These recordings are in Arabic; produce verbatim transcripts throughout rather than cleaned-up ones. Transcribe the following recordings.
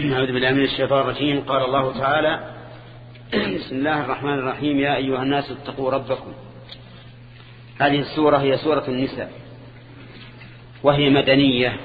أعوذ بالله من الشيطان الرجيم. قال الله تعالى: بسم الله الرحمن الرحيم. يا أيها الناس اتقوا ربكم. هذه السورة هي سورة النساء، وهي مدنية،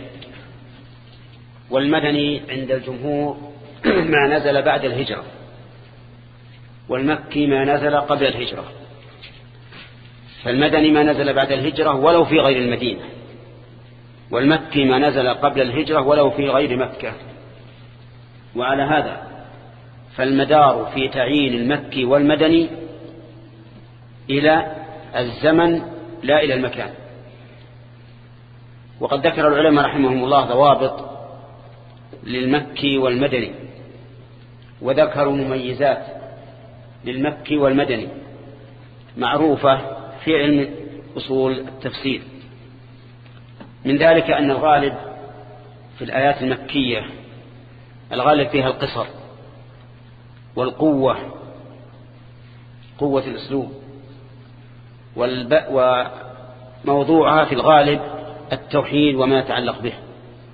والمدني عند الجمهور ما نزل بعد الهجرة، والمكي ما نزل قبل الهجرة. فالمدني ما نزل بعد الهجرة ولو في غير المدينة، والمكي ما نزل قبل الهجرة ولو في غير مكة. وعلى هذا فالمدار في تعيين المكي والمدني إلى الزمن لا إلى المكان. وقد ذكر العلماء رحمهم الله ضوابط للمكي والمدني، وذكروا مميزات للمكي والمدني معروفة في علم أصول التفسير. من ذلك أن الغالب في الآيات المكية الغالب فيها القصر والقوة، قوة الأسلوب، وموضوعها في الغالب التوحيد وما يتعلق به.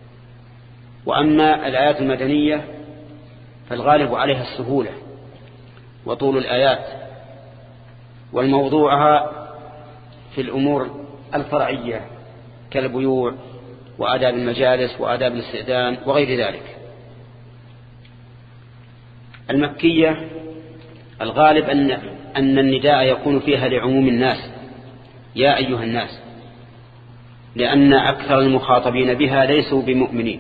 وأما الآيات المدنية فالغالب عليها السهولة وطول الآيات، والموضوعها في الأمور الفرعية كالبيوع وآداب المجالس وآداب الاستئذان وغير ذلك. المكية الغالب أن أن النداء يكون فيها لعموم الناس، يا أيها الناس، لأن أكثر المخاطبين بها ليسوا بمؤمنين.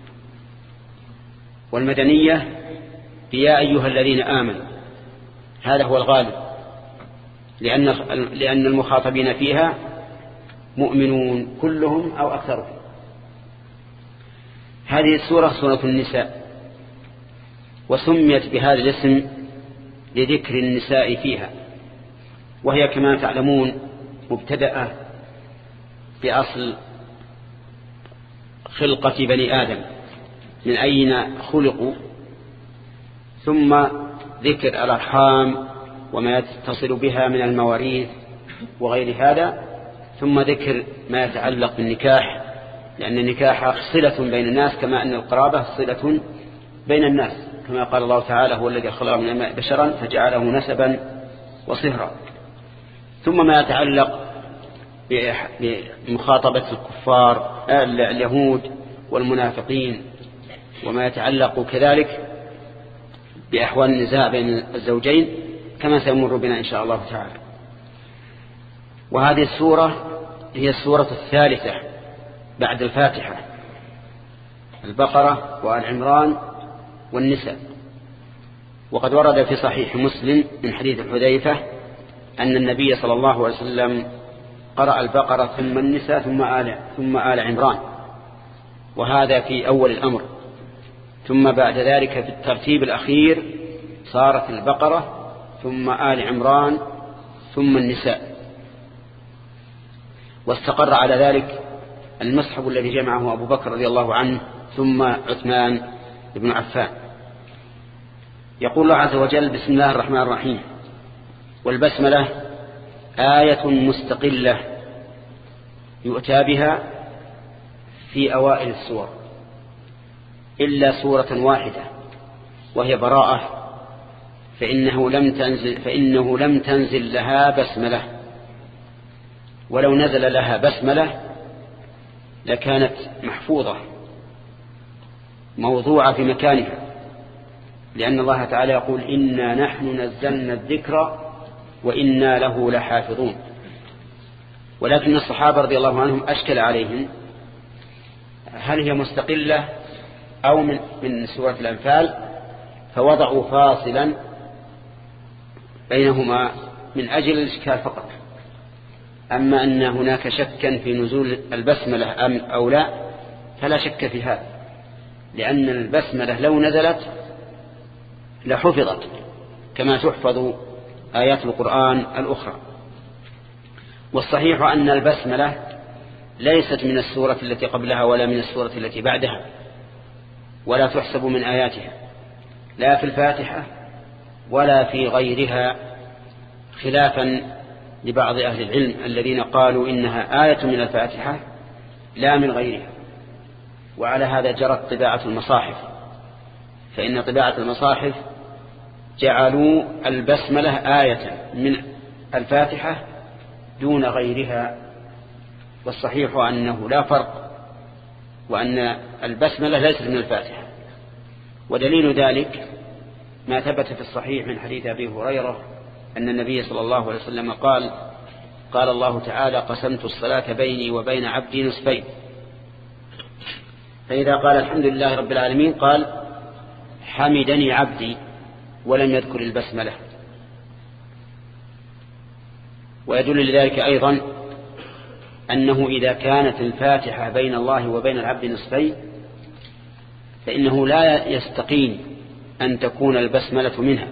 والمدنية يا أيها الذين آمنوا، هذا هو الغالب، لأن لأن المخاطبين فيها مؤمنون كلهم أو أكثرهم. هذه السورة سورة النساء، وسميت بهذا الاسم لذكر النساء فيها، وهي كما تعلمون مبتدأة بأصل خلقة بني آدم، من أين خلقوا، ثم ذكر الأرحام وما يتصل بها من المواريث وغير هذا، ثم ذكر ما يتعلق بالنكاح، لأن النكاح صلة بين الناس كما أن القرابة صلة بين الناس، كما قال الله تعالى: هو الذي خلق من الماء بشرا فجعله نسبا وصهرا. ثم ما يتعلق بمخاطبة الكفار اليهود والمنافقين، وما يتعلق كذلك بأحوال النزاع بين الزوجين كما سيمر بنا إن شاء الله تعالى. وهذه السورة هي السورة الثالثة بعد الفاتحة، البقرة وآل عمران والنساء. وقد ورد في صحيح مسلم من حديث حذيفة أن النبي صلى الله عليه وسلم قرأ البقرة ثم النساء ثم آل, ثم آل عمران، وهذا في أول الأمر. ثم بعد ذلك في الترتيب الأخير صارت البقرة ثم آل عمران ثم النساء. واستقر على ذلك المصحف الذي جمعه أبو بكر رضي الله عنه ثم عثمان بن عفان. يقول الله عز وجل: بسم الله الرحمن الرحيم. والبسملة آية مستقلة يؤتى بها في أوائل السور إلا سورة واحدة وهي براءة، فإنه لم تنزل, فإنه لم تنزل لها بسملة، ولو نزل لها بسملة لكانت محفوظة موضوعة في مكانها، لأن الله تعالى يقول: إنا نحن نزلنا الذكر وإنا له لحافظون. ولكن الصحابة رضي الله عنهم أشكل عليهم هل هي مستقلة أو من, من سورة الأنفال، فوضعوا فاصلا بينهما من أجل الإشكال فقط. أما أن هناك شكا في نزول البسملة أم أو لا فلا شك في هذا، لأن البسملة لو نزلت لحفظت كما تحفظ آيات القرآن الأخرى. والصحيح أن البسملة ليست من السورة التي قبلها ولا من السورة التي بعدها، ولا تحسب من آياتها لا في الفاتحة ولا في غيرها، خلافا لبعض أهل العلم الذين قالوا إنها آية من الفاتحة لا من غيرها. وعلى هذا جرت طباعة المصاحف فإن طباعة المصاحف جعلوا البسملة آية من الفاتحة دون غيرها، والصحيح أنه لا فرق، وأن البسملة ليست من الفاتحة. ودليل ذلك ما ثبت في الصحيح من حديث أبي هريرة أن النبي صلى الله عليه وسلم قال قال الله تعالى: قسمت الصلاة بيني وبين عبدي نصفين، فإذا قال الحمد لله رب العالمين قال: حمدني عبدي، ولم يذكر البسملة. ويدل لذلك أيضا أنه إذا كانت الفاتحة بين الله وبين العبد نصفين فإنه لا يستقيم أن تكون البسملة منها،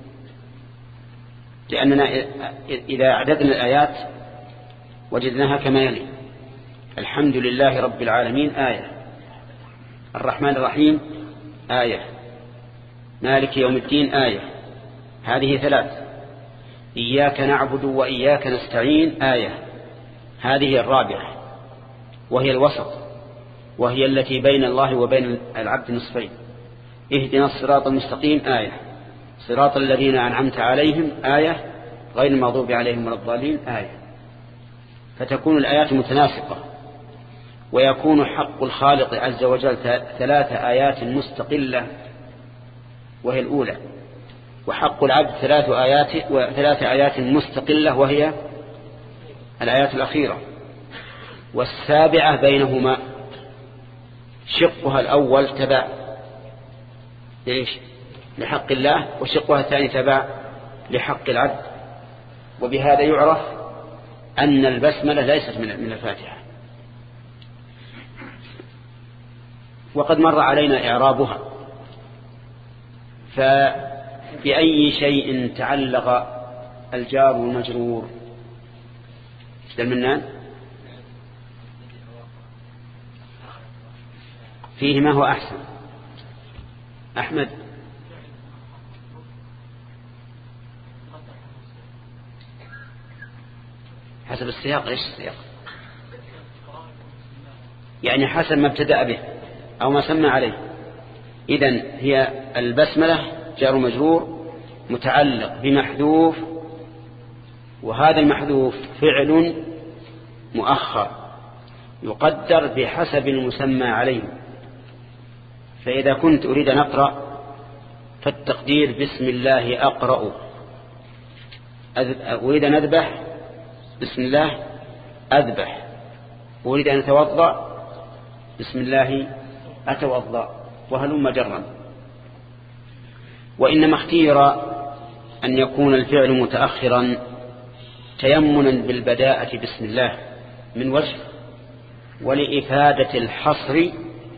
لأننا إذا عددنا الآيات وجدناها كما يلي: الحمد لله رب العالمين آية، الرحمن الرحيم آية، مالك يوم الدين آية، هذه ثلاث، إياك نعبد وإياك نستعين آية، هذه الرابعة وهي الوسط، وهي التي بين الله وبين العبد نصفين، اهدنا الصراط المستقيم آية، صراط الذين أنعمت عليهم آية، غير المغضوب عليهم ولا الضالين آية. فتكون الآيات متناسقة، ويكون حق الخالق عز وجل ثلاث آيات مستقلة وهي الأولى، وحق العبد ثلاث آيات وثلاث آيات مستقلة وهي الآيات الأخيرة، والسابعة بينهما شقها الأول تبع ليش؟ لحق الله، وشقها الثاني تبع لحق العبد. وبهذا يعرف أن البسملة ليست من الفاتحة. وقد مر علينا إعرابها، فبأي شيء تعلق الجار والمجرور؟ المنان فيه ما هو أحسن؟ أحمد حسب السياق. إيش السياق؟ يعني حسب ما ابتدأ به أو ما سمى عليه. إذن هي البسملة جار مجرور متعلق بمحذوف، وهذا المحذوف فعل مؤخر يقدر بحسب المسمى عليه. فإذا كنت أريد أن أقرأ فالتقدير بسم الله أقرأ، أريد أن أذبح بسم الله أذبح، أريد أن أتوضأ بسم الله أتوضأ، وهلم جرا. وإنما اختير أن يكون الفعل متأخرا تيمنا بالبداءة بسم الله من وجه، ولإفادة الحصر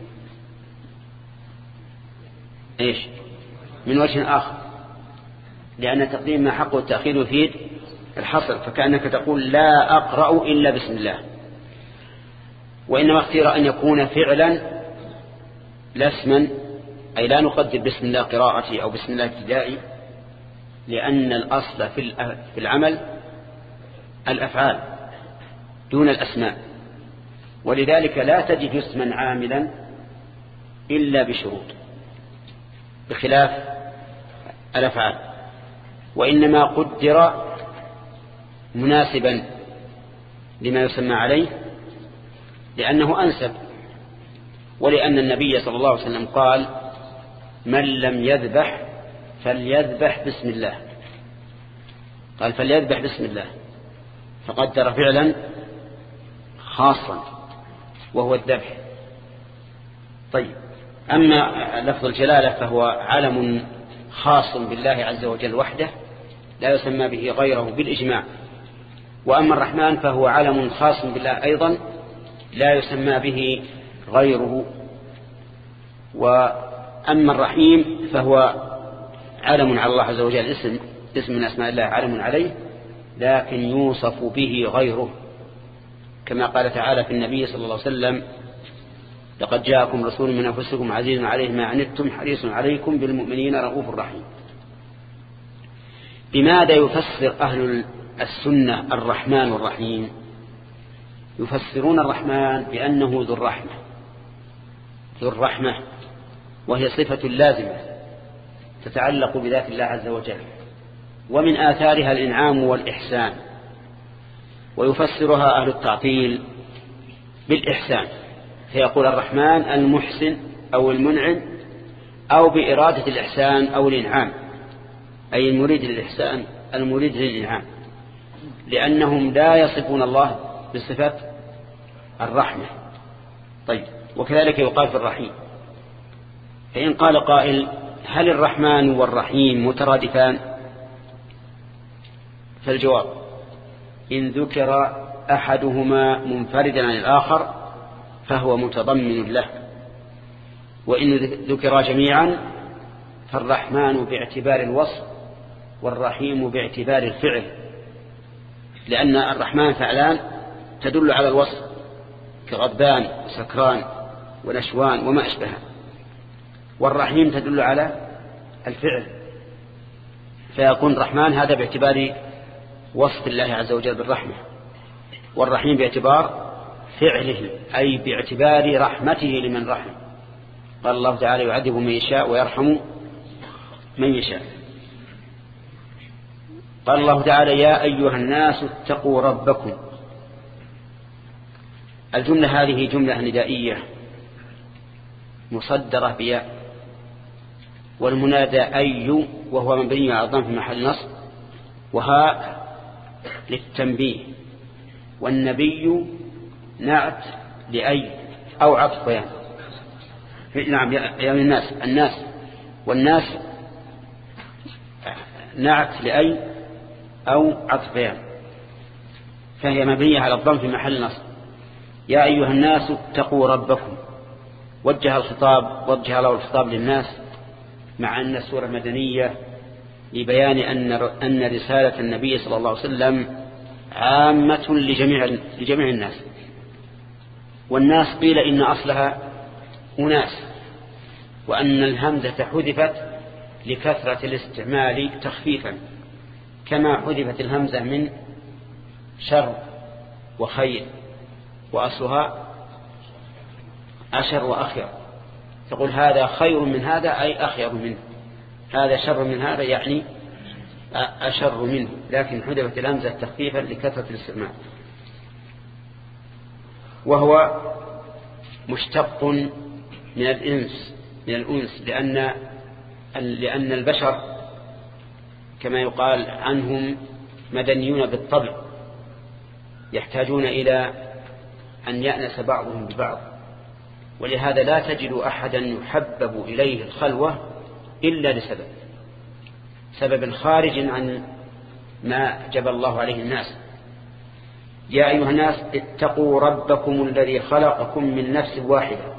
إيش من وجه آخر، لأن تقديم ما حقه التأخير يفيد الحصر، فكأنك تقول لا أقرأ إلا بسم الله. وإنما اختير أن يكون فعلا لا اسما، أي لا نقدر بسم الله قراءتي أو بسم الله ابتدائي، لأن الأصل في العمل الأفعال دون الأسماء، ولذلك لا تجد اسما عاملا إلا بشروط بخلاف الأفعال. وإنما قدر مناسبا لما يسمى عليه لأنه أنسب، ولأن النبي صلى الله عليه وسلم قال: من لم يذبح فليذبح بسم الله، قال فليذبح بسم الله، فقدر فعلا خاصا وهو الذبح. طيب، أما لفظ الجلالة فهو علم خاص بالله عز وجل وحده لا يسمى به غيره بالإجماع. وأما الرحمن فهو علم خاص بالله أيضا لا يسمى به غيره. وأما الرحيم فهو علم على الله عز وجل، اسم اسم من أسماء الله علم عليه، لكن يوصف به غيره، كما قال تعالى في النبي صلى الله عليه وسلم: لقد جاءكم رسول من أنفسكم عزيز عليه ما عنتم حريص عليكم بالمؤمنين رؤوف رحيم. بماذا يفسر أهل السنة الرحمن والرحيم؟ يفسرون الرحمن بأنه ذو الرحمة، ذو الرحمة، وهي صفة لازمة تتعلق بذات الله عز وجل، ومن آثارها الإنعام والإحسان. ويفسرها أهل التعطيل بالإحسان، فيقول الرحمن المحسن أو المنعم، أو بإرادة الإحسان أو الإنعام، أي المريد للإحسان المريد للإنعام، لأنهم لا يصفون الله بصفة الرحمة. طيب، وكذلك يقال في الرحيم. فإن قال قائل هل الرحمن والرحيم مترادفان؟ فالجواب إن ذكر أحدهما منفردا عن الآخر فهو متضمن له، وإن ذكر جميعا فالرحمن باعتبار الوصف والرحيم باعتبار الفعل، لأن الرحمن فعلان تدل على الوصف كغضبان وسكران ونشوان وما أشبهه، والرحيم تدل على الفعل، فيكون الرحمن هذا باعتبار وصف الله عز وجل بالرحمة، والرحيم باعتبار فعله أي باعتبار رحمته لمن رحم. قال الله تعالى يعذب من يشاء ويرحم من يشاء. قال الله تعالى يا أيها الناس اتقوا ربكم. الجملة هذه جملة ندائية مصدرة بياء، والمنادى أي وهو مبني على الضم في محل نصب، وهاء للتنبيه، والنبي نعت لأي أو عطف بيان. نعم يا الناس الناس والناس نعت لأي أو عطف بيان، فهي مبنية على الضم في محل نصب. يا أيها الناس اتقوا ربكم، وجه الخطاب وجه له الخطاب للناس، مع أن السورة مدنية لبيان أن أن رسالة النبي صلى الله عليه وسلم عامة لجميع لجميع الناس. والناس قيل إن أصلها أناس، وأن الهمزة حذفت لكثرة الاستعمال تخفيفا، كما حذفت الهمزة من شر وخير، وأصلها أشر وأخير، تقول هذا خير من هذا أي أخير منه، هذا شر من هذا يعني أشر منه، لكن حذفت الهمزة تخفيفا لكثرة الاستعمال. وهو مشتق من الإنس من الأنس لأن لأن البشر كما يقال عنهم مدنيون بالطبع، يحتاجون إلى أن يأنس بعضهم ببعض، ولهذا لا تجد أحدا يحبب إليه الخلوة إلا لسبب سبب خارج عن ما جبل الله عليه الناس. يا أيها الناس اتقوا ربكم الذي خلقكم من نفس واحدة.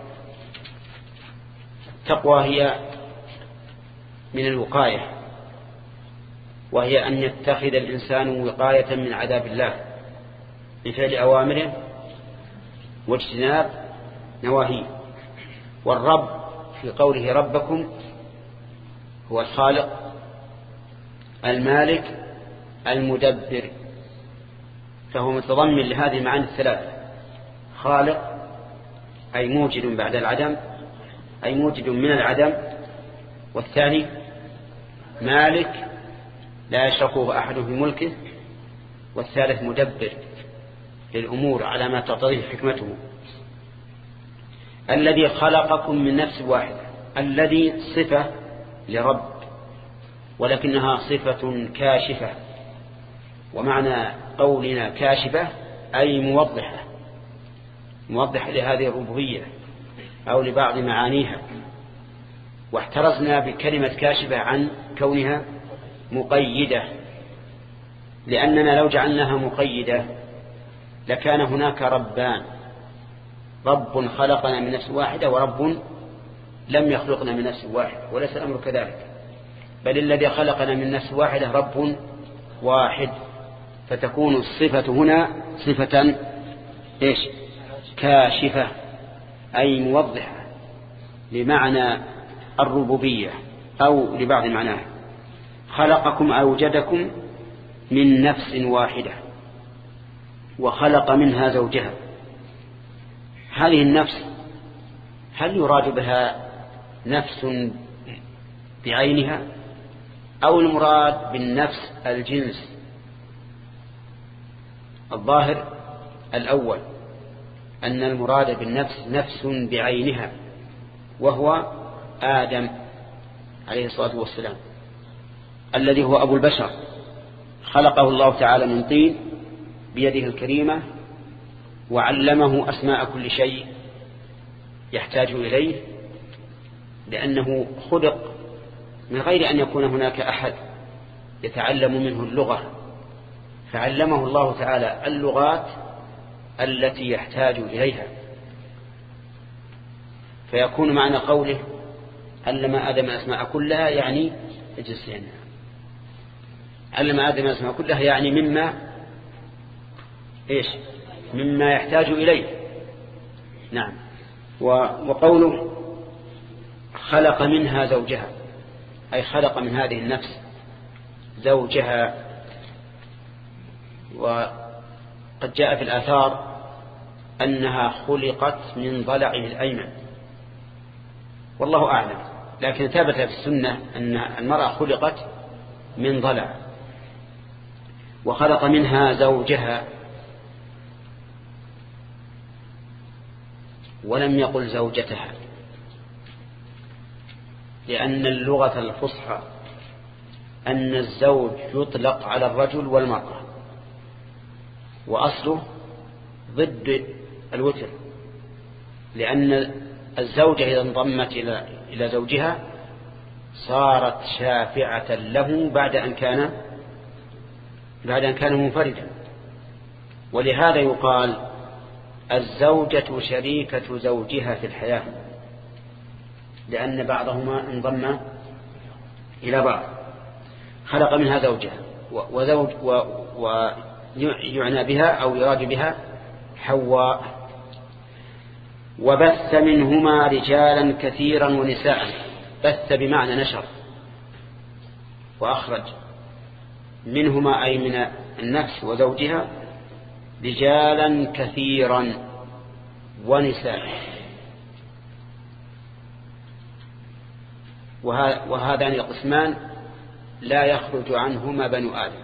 التقوى هي من الوقاية، وهي أن يتخذ الإنسان وقاية من عذاب الله بفعل أوامره واجتناب نواهيه. والرب في قوله ربكم هو الخالق المالك المدبر، فهو متضمن لهذه المعاني الثلاث: خالق أي موجد بعد العدم أي موجد من العدم، والثاني مالك لا يشركه أحد في ملكه، والثالث مدبر للأمور على ما تقتضيه حكمته. الذي خلقكم من نفس واحدة، الذي صفة لرب ولكنها صفة كاشفة، ومعنى قولنا كاشفة أي موضحة موضحة لهذه الربوبية أو لبعض معانيها. واحترزنا بكلمة كاشفة عن كونها مقيدة، لأننا لو جعلناها مقيدة لكان هناك ربان: رب خلقنا من نفس واحدة ورب لم يخلقنا من نفس واحدة، وليس الأمر كذلك، بل الذي خلقنا من نفس واحدة رب واحد، فتكون الصفة هنا صفة إيش؟ كاشفة أي موضحة لمعنى الربوبية أو لبعض معناها. خلقكم أوجدكم من نفس واحدة وخلق منها زوجها. هذه النفس هل يراد بها نفس بعينها أو المراد بالنفس الجنس. الظاهر الأول أن المراد بالنفس نفس بعينها وهو آدم عليه الصلاة والسلام الذي هو أبو البشر، خلقه الله تعالى من طين بيده الكريمة وعلمه أسماء كل شيء يحتاج إليه، لأنه خلق من غير أن يكون هناك أحد يتعلم منه اللغة، فعلمه الله تعالى اللغات التي يحتاج إليها. فيكون معنى قوله علم آدم الأسماء كلها يعني اجلسين، علم آدم الأسماء كلها يعني مما إيش مما يحتاج إليه. نعم. وقوله خلق منها زوجها أي خلق من هذه النفس زوجها. وقد جاء في الآثار أنها خلقت من ضلعه الأيمن، والله أعلم، لكن ثبت في السنة أن المرأة خلقت من ضلع. وخلق منها زوجها ولم يقل زوجتها، لأن اللغة الفصحى أن الزوج يطلق على الرجل والمرأة، وأصله ضد الوتر، لأن الزوجة إذا انضمت إلى زوجها صارت شافعة له بعد أن كان بعد أن كان منفردا. ولهذا يقال الزوجة شريكة زوجها في الحياة، لأن بعضهما انضم إلى بعض. خلق منها زوجها وزوج ويعنى بها أو يراد بها حواء. وبث منهما رجالا كثيرا ونساء. بث بمعنى نشر، وأخرج منهما أي من النفس وزوجها رجالا كثيرا ونساء. وهذان القسمان لا يخرج عنهما بنو آدم.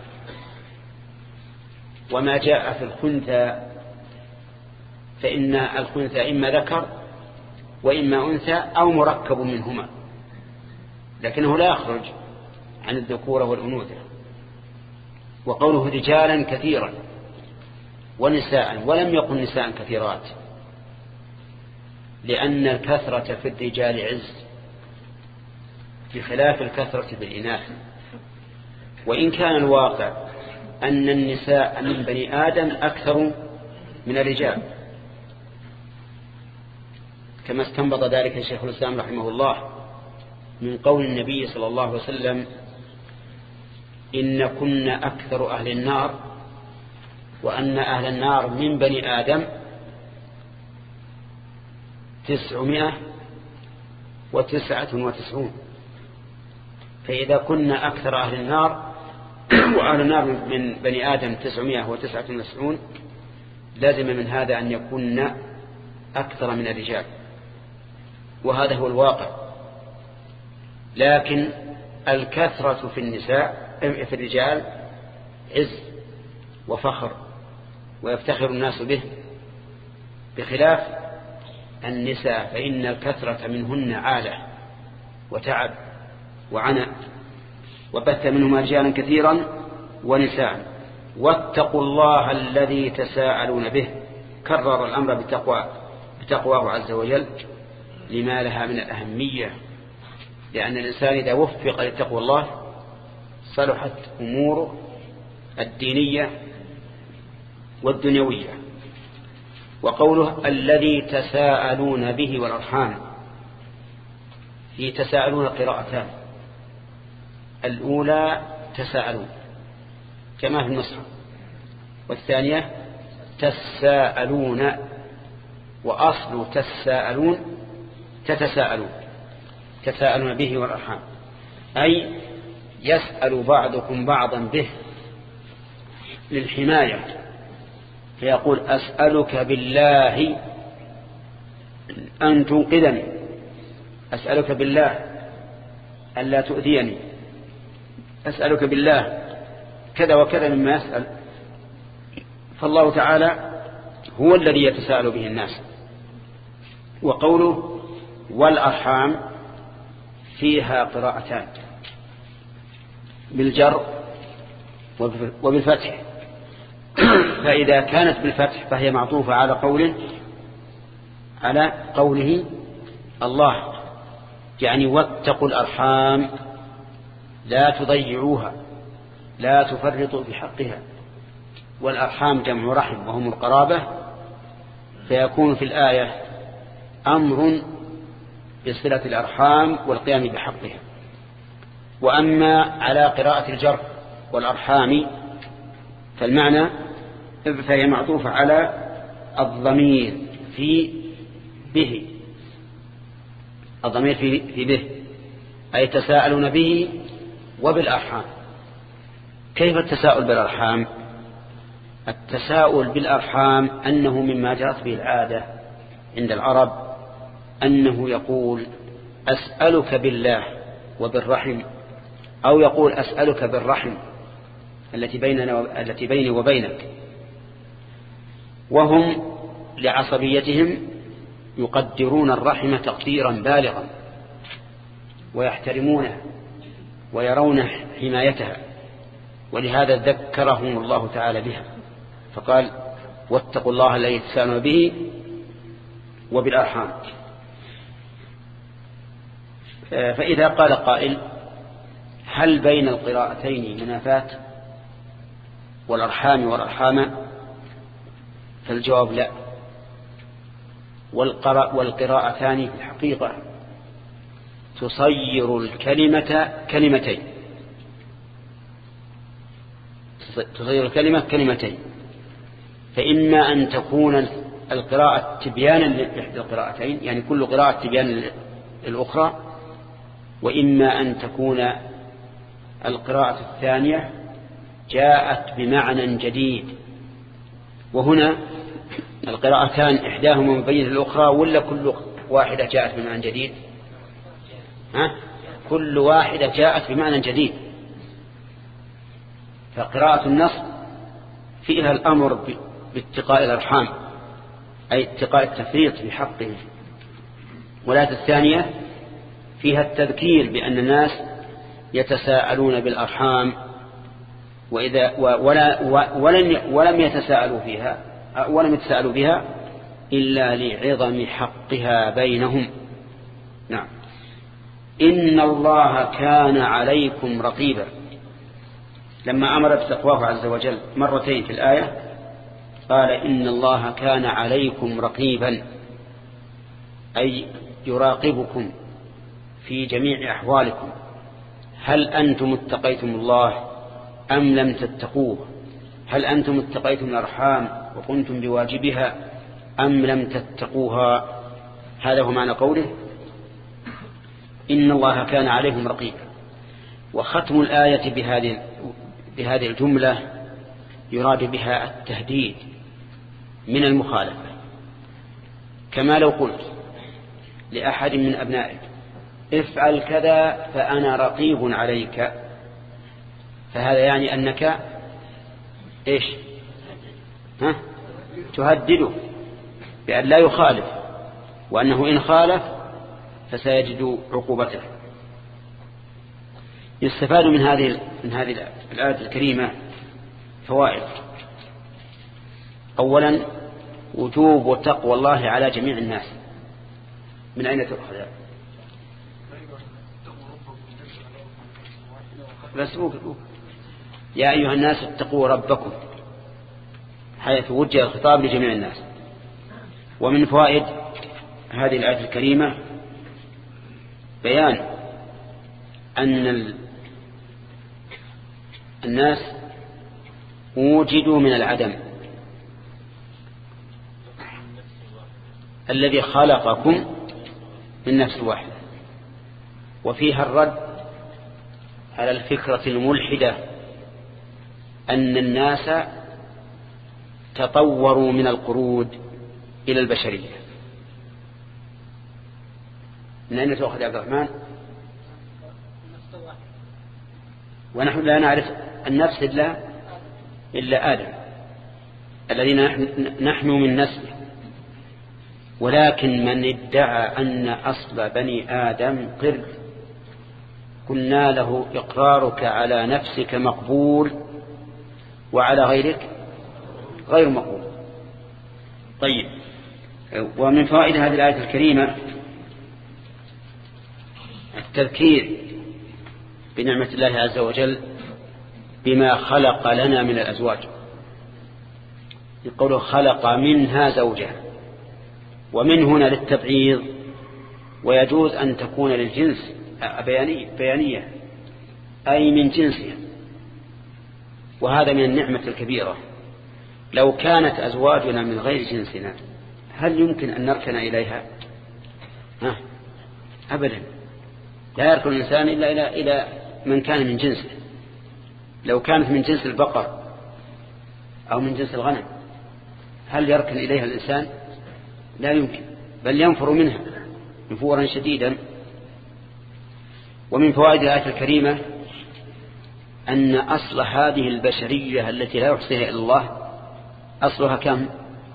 وما جاء في الخنثى فإن الخنثى إما ذكر وإما أنثى أو مركب منهما، لكنه لا يخرج عن الذكورة والأنوثة. وقوله رجالا كثيرا ونساء، ولم يقل نساء كثيرات، لأن الكثرة في الرجال عز بخلاف الكثرة في الإناث. وإن كان الواقع أن النساء من بني آدم أكثر من الرجال، كما استنبط ذلك الشيخ الإسلام رحمه الله من قول النبي صلى الله عليه وسلم إن كنا أكثر أهل النار، وأن أهل النار من بني آدم تسعمائة وتسعة وتسعون. فإذا كنا أكثر أهل النار وأهل النار من بني آدم تسعمائة وتسعة وتسعون، لازم من هذا أن يكون أكثر من الرجال، وهذا هو الواقع. لكن الكثرة في النساء في الرجال عز وفخر ويفتخر الناس به، بخلاف النساء فإن الكثرة منهن عالة وتعب وعناء. وبث منهما رجالا كثيرا ونساء. واتقوا الله الذي تساءلون به، كرر الأمر بتقوى بتقواه عز وجل لما لها من الأهمية، لأن الإنسان إذا وفق لتقوى الله صلحت أموره الدينية والدنيوية. وقوله الذي تساءلون به والأرحام، في تساءلون قراءتان، الأولى تساءلون كما في النصر، والثانية تساءلون، وأصل تساءلون تتساءلون تساءلون به والأرحام، أي يسأل بعضكم بعضا به للحماية، فيقول أسألك بالله أن تنقذني، أسألك بالله ألا تؤذيني، أسألك بالله كذا وكذا مما يسأل. فالله تعالى هو الذي يتساءل به الناس. وقوله والأرحام فيها قراءتان، بالجر وبالفتح. فإذا كانت بالفتح فهي معطوفة على قوله على قوله الله، يعني واتقوا الأرحام لا تضيعوها لا تفرطوا في حقها. والأرحام جمع رحم وهم القرابة، فيكون في الآية أمر بصلة الأرحام والقيام بحقها. وأما على قراءة الجر والأرحام فالمعنى فهي معطوفة على الضمير في به، الضمير في, في به، أي تساءلون به وبالأرحام. كيف التساؤل بالأرحام؟ التساؤل بالأرحام أنه مما جرت به العادة عند العرب أنه يقول أسألك بالله وبالرحم، أو يقول أسألك بالرحم التي بيننا التي بيني وبينك. وهم لعصبيتهم يقدرون الرحم تقديرا بالغا ويحترمونها ويرون حمايتها، ولهذا ذكرهم الله تعالى بها فقال واتقوا الله الذي تساءلون به وبالأرحام. فإذا قال قائل هل بين القراءتين منافاة والأرحام والأرحام؟ فالجواب لا، والقراءتان في الحقيقة تصير الكلمة كلمتين تصير الكلمة كلمتين فإما أن تكون القراءة تبيانا لإحدى القراءتين، يعني كل قراءة تبيان للأخرى، وإما أن تكون القراءة الثانية جاءت بمعنى جديد. وهنا القراءتان إحداهما مبينة للأخرى ولا كل واحدة جاءت بمعنى جديد؟ ها؟ كل واحدة جاءت بمعنى جديد. فقراءة النص فيها الأمر باتقاء الأرحام أي اتقاء التفريط في حقه، والآية الثانية فيها التذكير بأن الناس يتساءلون بالأرحام وإذا ولا ولن ولم يتساءلوا فيها ولم يتساءلوا بها إلا لعظم حقها بينهم. نعم. إن الله كان عليكم رقيبا، لما أمر بتقواه عز وجل مرتين في الآية قال إن الله كان عليكم رقيبا، أي يراقبكم في جميع أحوالكم. هل أنتم اتقيتم الله أم لم تتقوه؟ هل أنتم اتقيتم الأرحام وقمتم بواجبها أم لم تتقوها؟ هذا هو معنى قوله إن الله كان عليهم رقيبا. وختم الآية بهذه بهذه الجملة يراد بها التهديد من المخالفة، كما لو قلت لأحد من أبنائك افعل كذا فأنا رقيب عليك، فهذا يعني أنك إيش ها؟ تهدده بأن لا يخالف، وأنه إن خالف فسيجد عقوبته. يستفاد من هذه من هذه الآية الكريمة فوائد. أولا وجوب وتقوى الله على جميع الناس. من أين تأخذ؟ بس يا أيها الناس اتقوا ربكم، حيث وجه الخطاب لجميع الناس. ومن فوائد هذه الآية الكريمة بيان أن الناس وجدوا من العدم، الذي خلقكم من نفس واحدة، وفيها الرد على الفكرة الملحدة أن الناس تطوروا من القرود إلى البشرية. من أين تأخذ يا عبد الرحمن؟ ونحن لا نعرف النفس إلا, إلا آدم الذي نحن من نسله. ولكن من ادعى أن أصل بني آدم قرد قلنا له إقرارك على نفسك مقبول وعلى غيرك غير مقبول. طيب، ومن فوائد هذه الآية الكريمة التذكير بنعمة الله عز وجل بما خلق لنا من الأزواج. يقول خلق منها زوجها، ومن هنا للتبعيض، ويجوز أن تكون للجنس بيانية أي من جنسها، وهذا من النعمة الكبيرة. لو كانت أزواجنا من غير جنسنا هل يمكن أن نركن إليها؟ ها؟ أبدا، لا يركن الإنسان إلا إلى إلى من كان من جنسه. لو كانت من جنس البقر أو من جنس الغنم هل يركن إليها الإنسان؟ لا يمكن، بل ينفر منها نفورا شديدا. ومن فوائد الآية الكريمة أن أصل هذه البشرية التي لا يحصيها إلا الله أصلها كم؟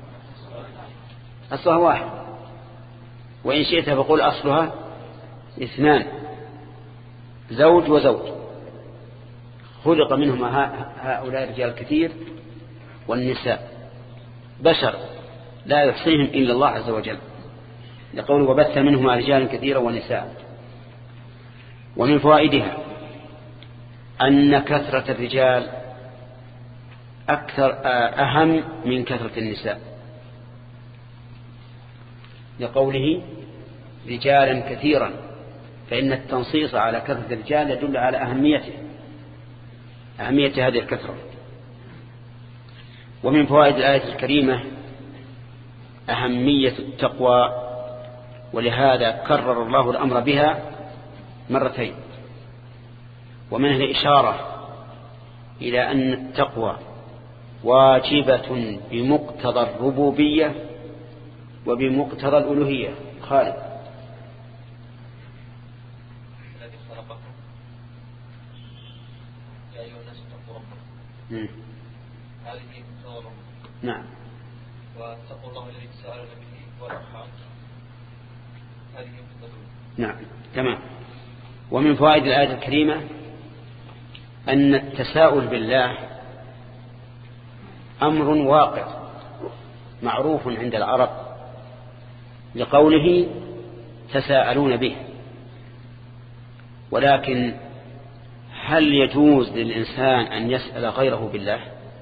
أصلها واحد، وإن شئت فقول أصلها اثنان، زوج وزوج، خلق منهما هؤلاء الرجال كثير والنساء بشر لا يحصيهم إلا الله عز وجل، يقول وبث منهما رجالا كثيرا ونساء. ومن فوائدها أن كثرة الرجال أكثر أهم من كثرة النساء، لقوله رجالا كثيرا، فإن التنصيص على كثرة الرجال يدل على أهميته أهمية هذه الكثرة. ومن فوائد الآية الكريمة أهمية التقوى، ولهذا كرر الله الأمر بها مرتين. ومنها الإشارة إلى أن التقوى واجبة بمقتضى الربوبية وبمقتضى الألوهية. خالد. الذي خلقكم يا أيها الناس اتقوا ربكم، هذه مقتضى الربوبية. نعم. واتقوا الله الذي تساءلون به والأرحام، هذه مقتضى. نعم، تمام. ومن فوائد الآية الكريمة أن التساؤل بالله أمر واقع معروف عند العرب، لقوله تساءلون به. ولكن هل يجوز للإنسان أن يسأل غيره بالله؟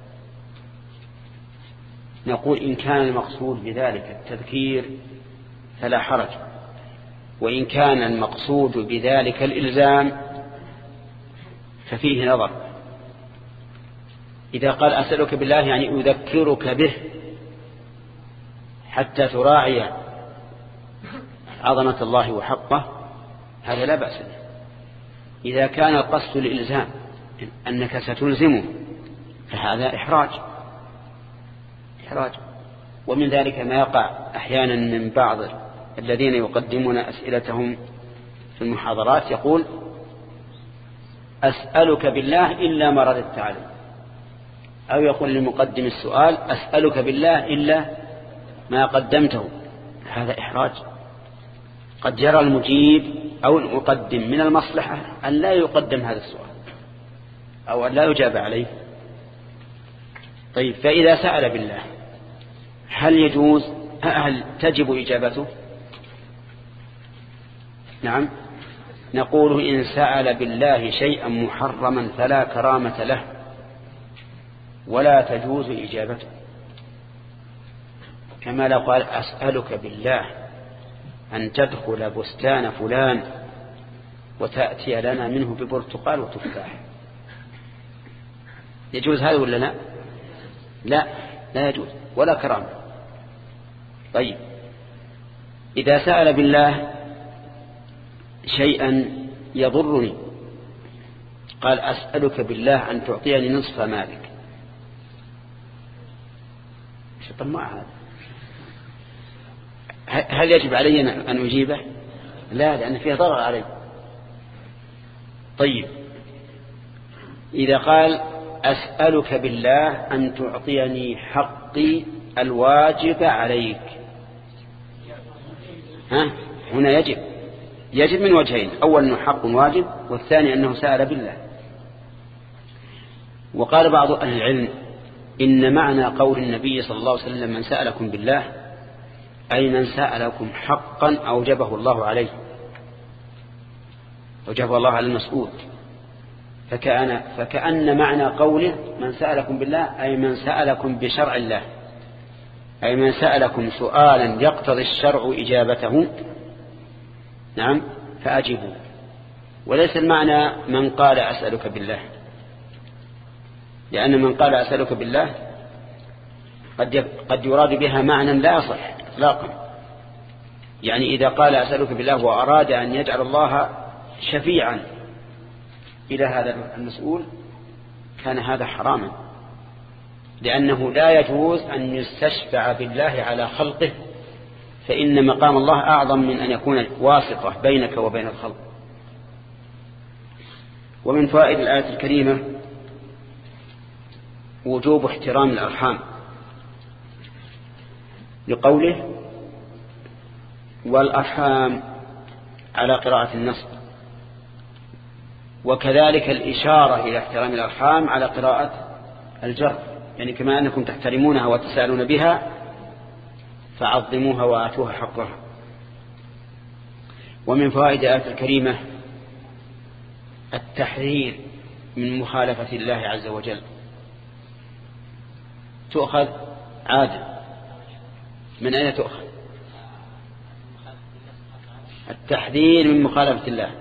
نقول إن كان المقصود بذلك التذكير فلا حرج، وإن كان المقصود بذلك الإلزام ففيه نظر. إذا قال أسألك بالله يعني أذكرك به حتى تراعي عظمة الله وحقه، هذا لا بأس به. إذا كان القصد الإلزام أنك ستلزمه فهذا إحراج إحراج ومن ذلك ما يقع أحيانا من بعض الذين يقدمون أسئلتهم في المحاضرات، يقول أسألك بالله إلا ما رددت عليه، أو يقول لمقدم السؤال أسألك بالله إلا ما قدمته. هذا إحراج. قد يرى المجيب أو المقدم من المصلحة أن لا يقدم هذا السؤال أو أن لا يجاب عليه. طيب، فإذا سأل بالله هل يجوز هل تجب إجابته؟ نعم، نقول إن سأل بالله شيئا محرما فلا كرامة له ولا تجوز إجابته، كما لو قال أسألك بالله أن تدخل بستان فلان وتأتي لنا منه ببرتقال وتفاح، يجوز هذا ولا لا؟ لا، لا يجوز ولا كرامة. طيب، إذا سأل بالله شيئا يضرني قال أسألك بالله أن تعطيني نصف مالك، طب ما هذا، هل يجب علي أن أجيبه؟ لا، لأن فيه ضرر علي. طيب، إذا قال أسألك بالله أن تعطيني حقي الواجب عليك، ها هنا يجب يجب من وجهين: أول أنه حق واجب، والثاني أنه سأل بالله. وقال بعض أهل العلم إن معنى قول النبي صلى الله عليه وسلم من سألكم بالله أي من سألكم حقا أوجبه الله عليه، أوجبه الله على المسؤول. فكأن, فكأن معنى قوله من سألكم بالله أي من سألكم بشرع الله، أي من سألكم سؤالا يقتضي الشرع إجابته، نعم، فأجبوا. وليس المعنى من قال أسألك بالله، لأن من قال أسألك بالله قد قد يراد بها معنى لا يصح إطلاقا. يعني إذا قال أسألك بالله وأراد أن يجعل الله شفيعا إلى هذا المسؤول كان هذا حراما، لأنه لا يجوز أن يستشفع بالله على خلقه، فإن مقام الله أعظم من أن يكون واسطة بينك وبين الخلق. ومن فوائد الآية الكريمة وجوب احترام الأرحام، لقوله والأرحام على قراءة النصب، وكذلك الإشارة إلى احترام الأرحام على قراءة الجر، يعني كما أنكم تحترمونها وتسألون بها فعظموها وآتوها حقها. ومن فوائد الآية الكريمة التحذير من مخالفة الله عز وجل. تؤخذ عادة من أين تؤخذ؟ التحذير من مخالفة الله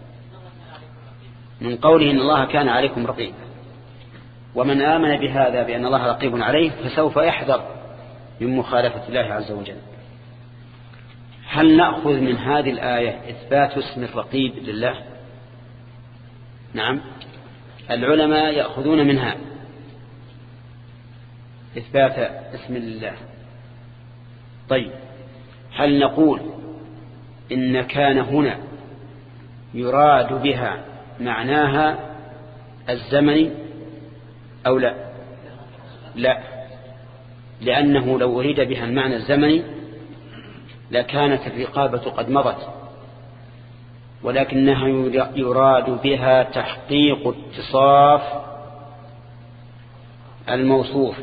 من قوله إن الله كان عليكم رقيبا، ومن آمن بهذا بأن الله رقيب عليه فسوف يحذر من مخالفة الله عز وجل. هل نأخذ من هذه الآية إثبات اسم الرقيب لله؟ نعم، العلماء يأخذون منها إثبات اسم الله. طيب، هل نقول إن كان هنا يراد بها معناها الزمني أو لا؟ لا، لأنه لو أريد بها المعنى الزمني لكانت الرقابة قد مضت، ولكنها يراد بها تحقيق اتصاف الموصوف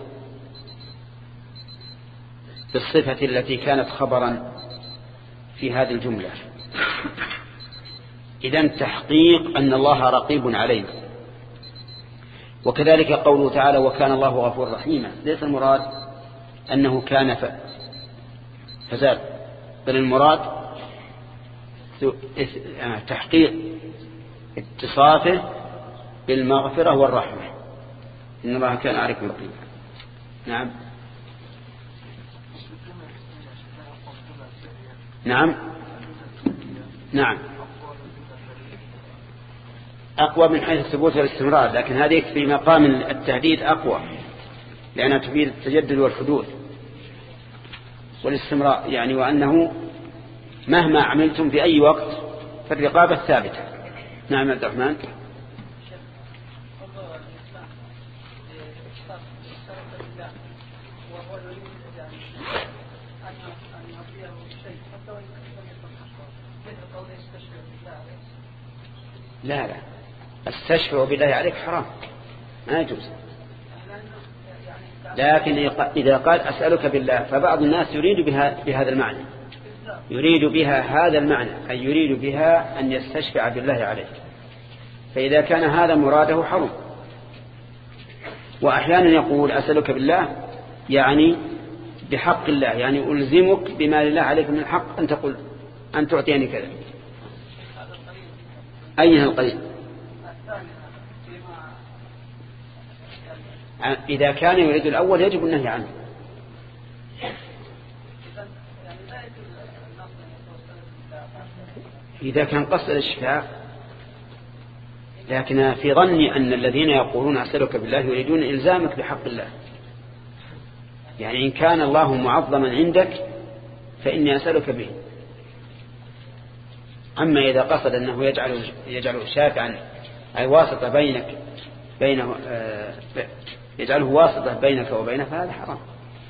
بالصفة التي كانت خبرا في هذه الجملة. إذن تحقيق أن الله رقيب علينا. وكذلك قوله تعالى وكان الله غفور رحيما، ليس المراد أنه كان فزاد، بل المراد تحقيق اتصافه بالمغفرة والرحمة، إن الله كان عليكم رقيبا. نعم نعم نعم أقوى من حيث الثبوت والاستمرار، لكن هذه في مقام التهديد أقوى، لأنها تفيد التجدد والحدوث والاستمرار، يعني وأنه مهما عملتم في أي وقت فالرقابة ثابتة. نعم عبد الرحمن. لا لا، استشفع بالله عليك حرام، ما يجوز. لكن إذا قال أسألك بالله فبعض الناس يريد بها بهذا المعنى، يريد بها هذا المعنى، أي يريد بها أن يستشفع بالله عليك، فإذا كان هذا مراده حرم. وأحيانا يقول أسألك بالله يعني بحق الله، يعني ألزمك بما لله عليك من الحق أن تقول أن تعطيني كذا. أين القليل؟ إذا كان يريد الأول يجب النهي عنه. إذا كان قصد الشفاء، لكن في ظني أن الذين يقولون أسألك بالله يريدون إلزامك بحق الله، يعني إن كان الله معظما عندك فإني أسألك به. أما إذا قصد أنه يجعل يجعل شافعا أي واسطة بينك بينه يجعله واسطة بينك وبينه فهذا حرام.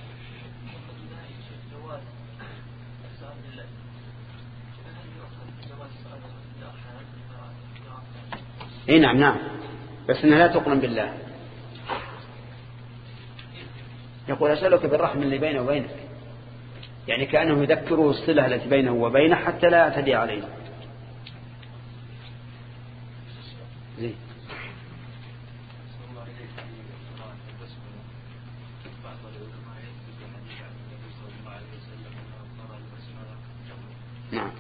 اي نعم نعم، بس انها لا تقرن بالله. يقول أسألك بالرحم اللي بينه وبينك، يعني كأنه يذكره الصلة التي بينه وبينه حتى لا يعتدي عليه. زي نعم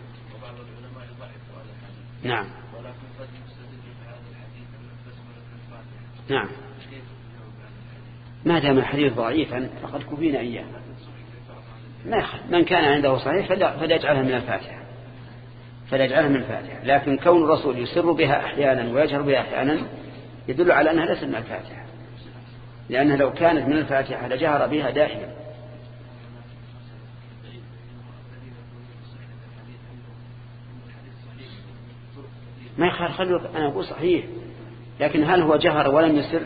نعم نعم. ما دام الحديث ضعيفا فقد كفينا إياه. ما يخل. من كان عنده صحيح فليجعلها من الفاتحة فليجعلها من الفاتحة، لكن كون الرسول يسر بها أحيانا ويجهر بها أحيانا يدل على أنها ليست من الفاتحة، لأنها لو كانت من الفاتحة لجهر بها دائما. ما يخال خلوك، أنا أقول صحيح، لكن هل هو جهر ولم يسر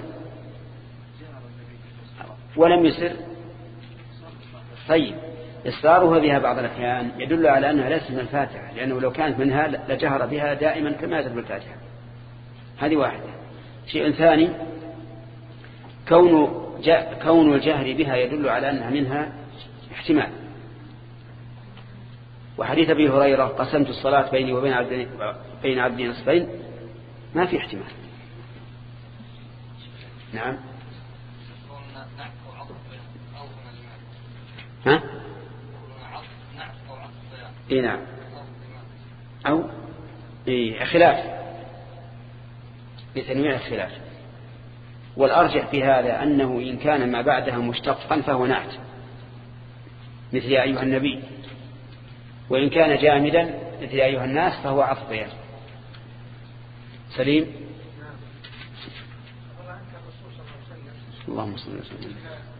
ولم يسر؟ طيب إصراره بها بعض الأحيان يدل على أنها ليست من الفاتحة، لأنه لو كانت منها لجهر بها دائما كما يجب الفاتحة. هذه واحدة. شيء ثاني، كون, كون الجهر بها يدل على أنها منها احتمال. وحديث أبي هريرة قسمت الصلاة بيني وبين عبدي بين عبدي نصفين ما في احتمال. نعم. ها؟ اي نعم. أو إيه خلاف بتنويع الخلاف. والأرجح في هذا أنه إن كان ما بعدها مشتقا فهو نعت مثل يا أيها النبي، وإن كان جامدا مثل يا أيها الناس فهو عطف بيان. سليم. اللهم صل وسلم.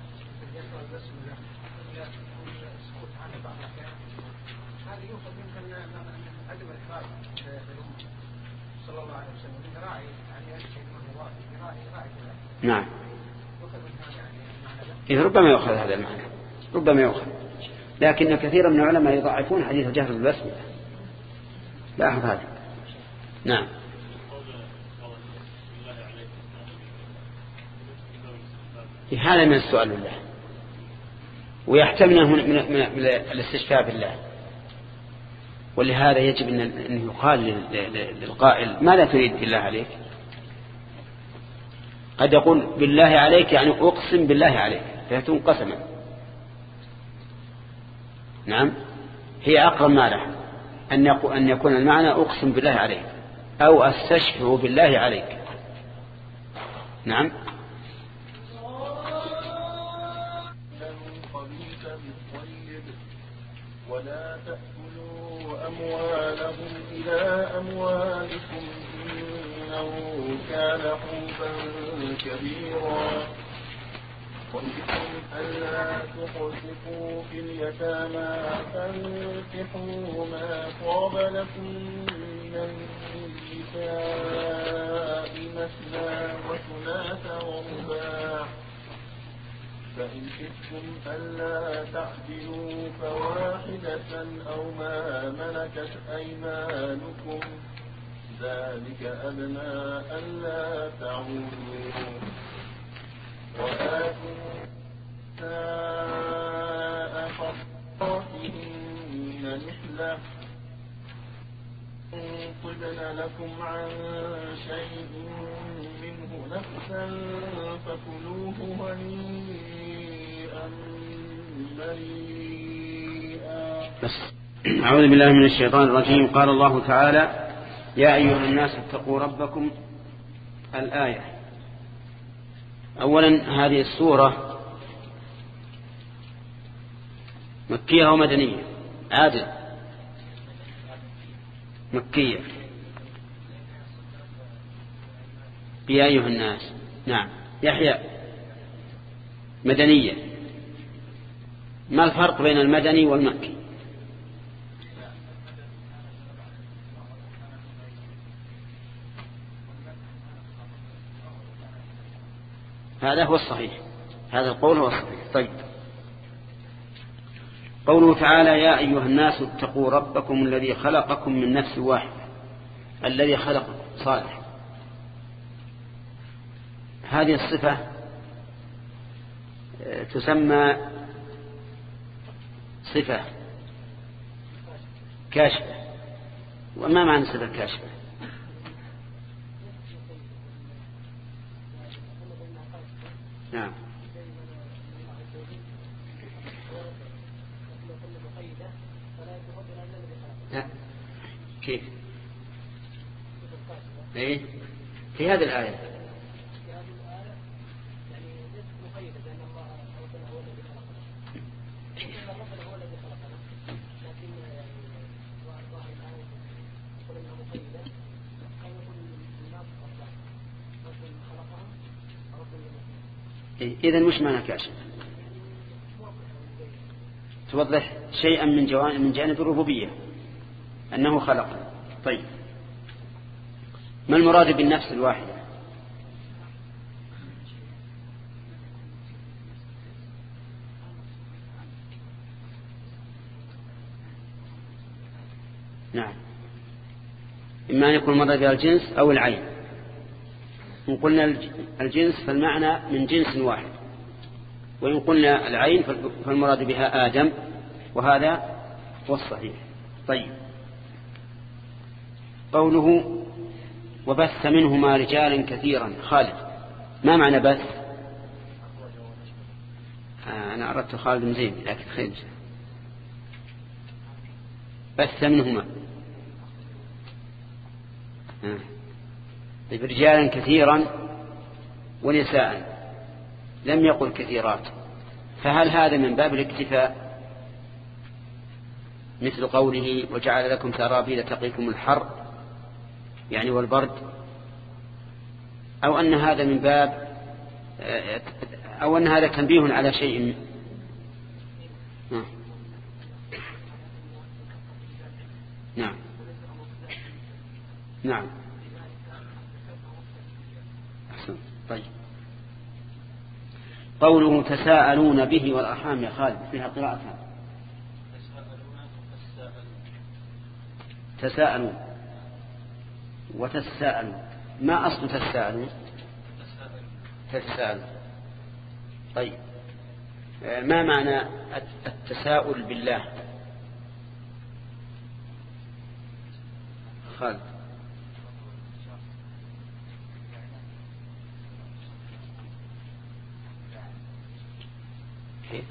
نعم. إذا ربما يأخذ هذا المعنى، ربما يأخذ، لكن كثيرا من العلماء يضعفون حديث الجهر بالبسملة. لاحظ هذا. نعم. هذا من السؤال لله، ويحتمل من, من, من الاستشفاء بالله، ولهذا يجب أن يقال للقائل ما لا تريد بالله عليك. قد يقول بالله عليك يعني أقسم بالله عليك فيكون قسما. نعم، هي أقرب ما له أن يكون المعنى أقسم بالله عليك أو أستشفع بالله عليك. نعم. ولا تأكلوا أموالهم إلى أموالكم إنه كان حوبا كبيرا وإنكم ألا تقسطوا في اليتامى فانكحوا ما طاب لكم من النساء مثنى وثلاث ورباع فإن خفتم ألا تعدلوا فواحدة أو ما ملكت أيمانكم ذلك أدنى ألا تعودوا وآتوا النساء حقهن نحلة إن طبن لكم عن شيء منه نفسا فكلوه هنيئا مريئا. بس أعوذ بالله من الشيطان الرجيم. قال الله تعالى يا أيها الناس اتقوا ربكم. الآية. أولا هذه السورة مكية ومدنية؟ عادل. مكية. يا أيها الناس. نعم. يحيى مدنية. ما الفرق بين المدني والمكي؟ هذا هو الصحيح، هذا القول هو الصحيح. طيب، قوله تعالى يا أيها الناس اتقوا ربكم الذي خلقكم من نفس واحدة. الذي خلقكم صالح، هذه الصفة تسمى صفة كاشفة. وما معنى صفة كاشفة؟ نعم. لا. كيف؟ ايه في هذه الآية إذن مش معنى كاشف؟ توضح شيئا من جوانب من جانب الربوبية أنه خلق. طيب، ما المراد بالنفس الواحدة؟ نعم، إما أن يكون مراد بها الجنس أو العين. إن قلنا الجنس فالمعنى من جنس واحد، وإن قلنا العين فالمراد بها آدم، وهذا هو الصحيح. طيب، قوله وبث منهما رجالا كثيرا. خالد، ما معنى بث؟ آه أنا أردت خالد مزين لكن خير. بث منهما آه. طيب، رجالا كثيرا ونساء، لم يقل كثيرات، فهل هذا من باب الاكتفاء مثل قوله وجعل لكم سرابيل تقيكم الحر يعني والبرد، أو أن هذا من باب أو أن هذا تنبيه على شيء؟ نعم نعم. أحسن. طيب، قوله تساءلون به والأرحام يا خالد فيها قراءتان. تساءلون وتساءلون. ما أصل تساءلون؟ تساءلون. طيب، ما معنى التساؤل بالله؟ خالد. كيف؟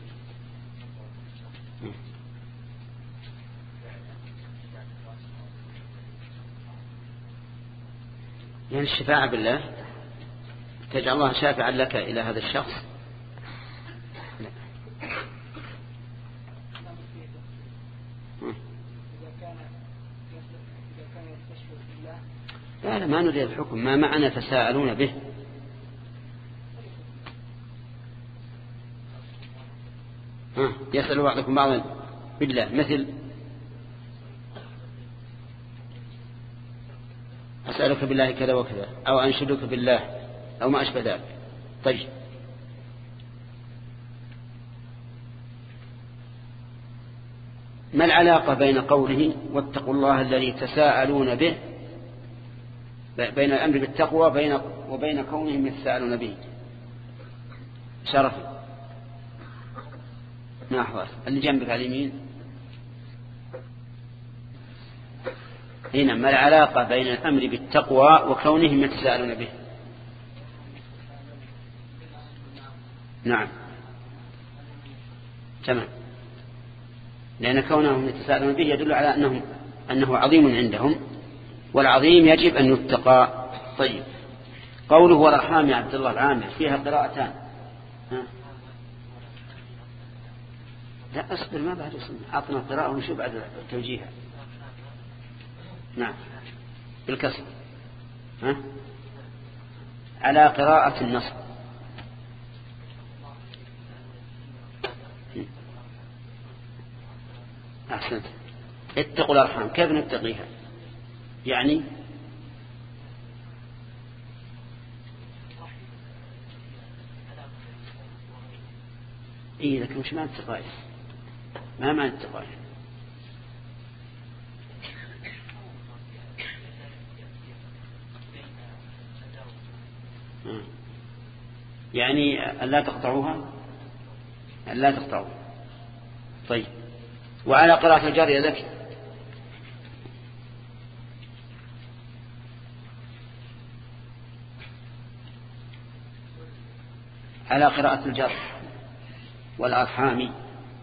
يعني الشفاعة بالله، تجعل الله شافعا لك إلى هذا الشخص. لا لا، ما نريد الحكم. ما معنى تساءلون به؟ ها يسأل بعضكم بعضا بالله، مثل أسألك بالله كذا وكذا، أو أنشدك بالله، أو ما أشبه ذلك. طيب، ما العلاقة بين قوله واتقوا الله الذي تساءلون به، بين الأمر بالتقوى بين وبين كونهم يتساءلون به؟ شرفي ما أحضر اللي جنبك على اليمين هنا. ما العلاقة بين الأمر بالتقوى وكونهم يتساءلون به؟ نعم تمام، لأن كونهم يتساءلون به يدل على أنهم أنه عظيم عندهم، والعظيم يجب أن يتقى. طيب، قوله والأرحام يا عبد الله العامر فيها قراءتان. ها؟ لا أصبر، ما بعد اسم أعطنا قراءة ونشوف بعد توجيهها. نعم بالكسر. ها؟ على قراءة النصب. أحسنت. اتقوا الأرحام، كيف نتقيها؟ يعني إيه لكن مش معنى التقاية؟ ما معنى التقاية؟ آه. يعني ألا تقطعوها، ألا تقطعوها. طيب، وعلى قراءة الجار يا ذكي على قراءة الجر والأرحام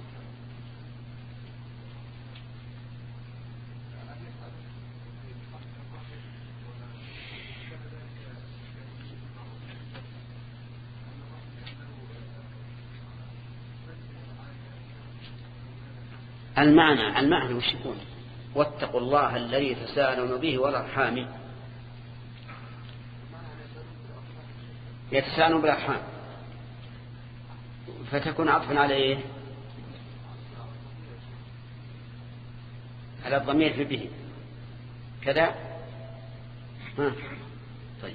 المعنى المعنى وش يكون؟ واتقوا الله الذي تساءلون به والأرحام، يتساءلون بالأرحام، فتكون عطفا على إيه؟ على الضمير في به كذا. ها. طيب،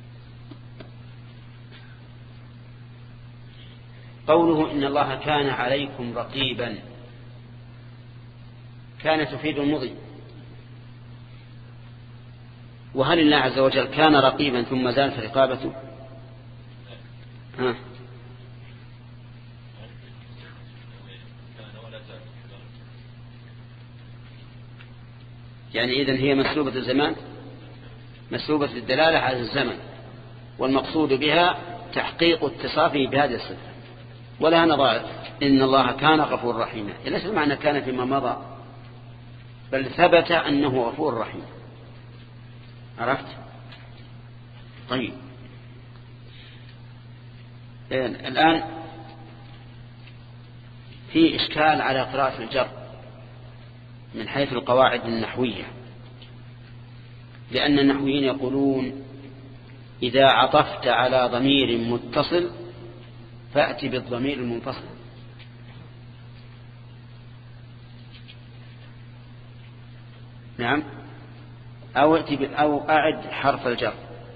قوله إن الله كان عليكم رقيبا، كان تفيد المضي، وهل الله عز وجل كان رقيبا ثم زالت رقابته؟ ها. يعني إذن هي مسلوبة الزمان، مسلوبة الدلالة على الزمن، والمقصود بها تحقيق اتصافه بهذه الصفة. ولا نظر إن الله كان غفور رحيما، ليس المعنى كان فيما مضى، بل ثبت أنه غفور رحيم. عرفت؟ طيب، الآن في إشكال على قراءة الجر من حيث القواعد النحوية، لأن النحويين يقولون إذا عطفت على ضمير متصل فأت بالضمير المنفصل. نعم، أو أو أعد حرف الجر،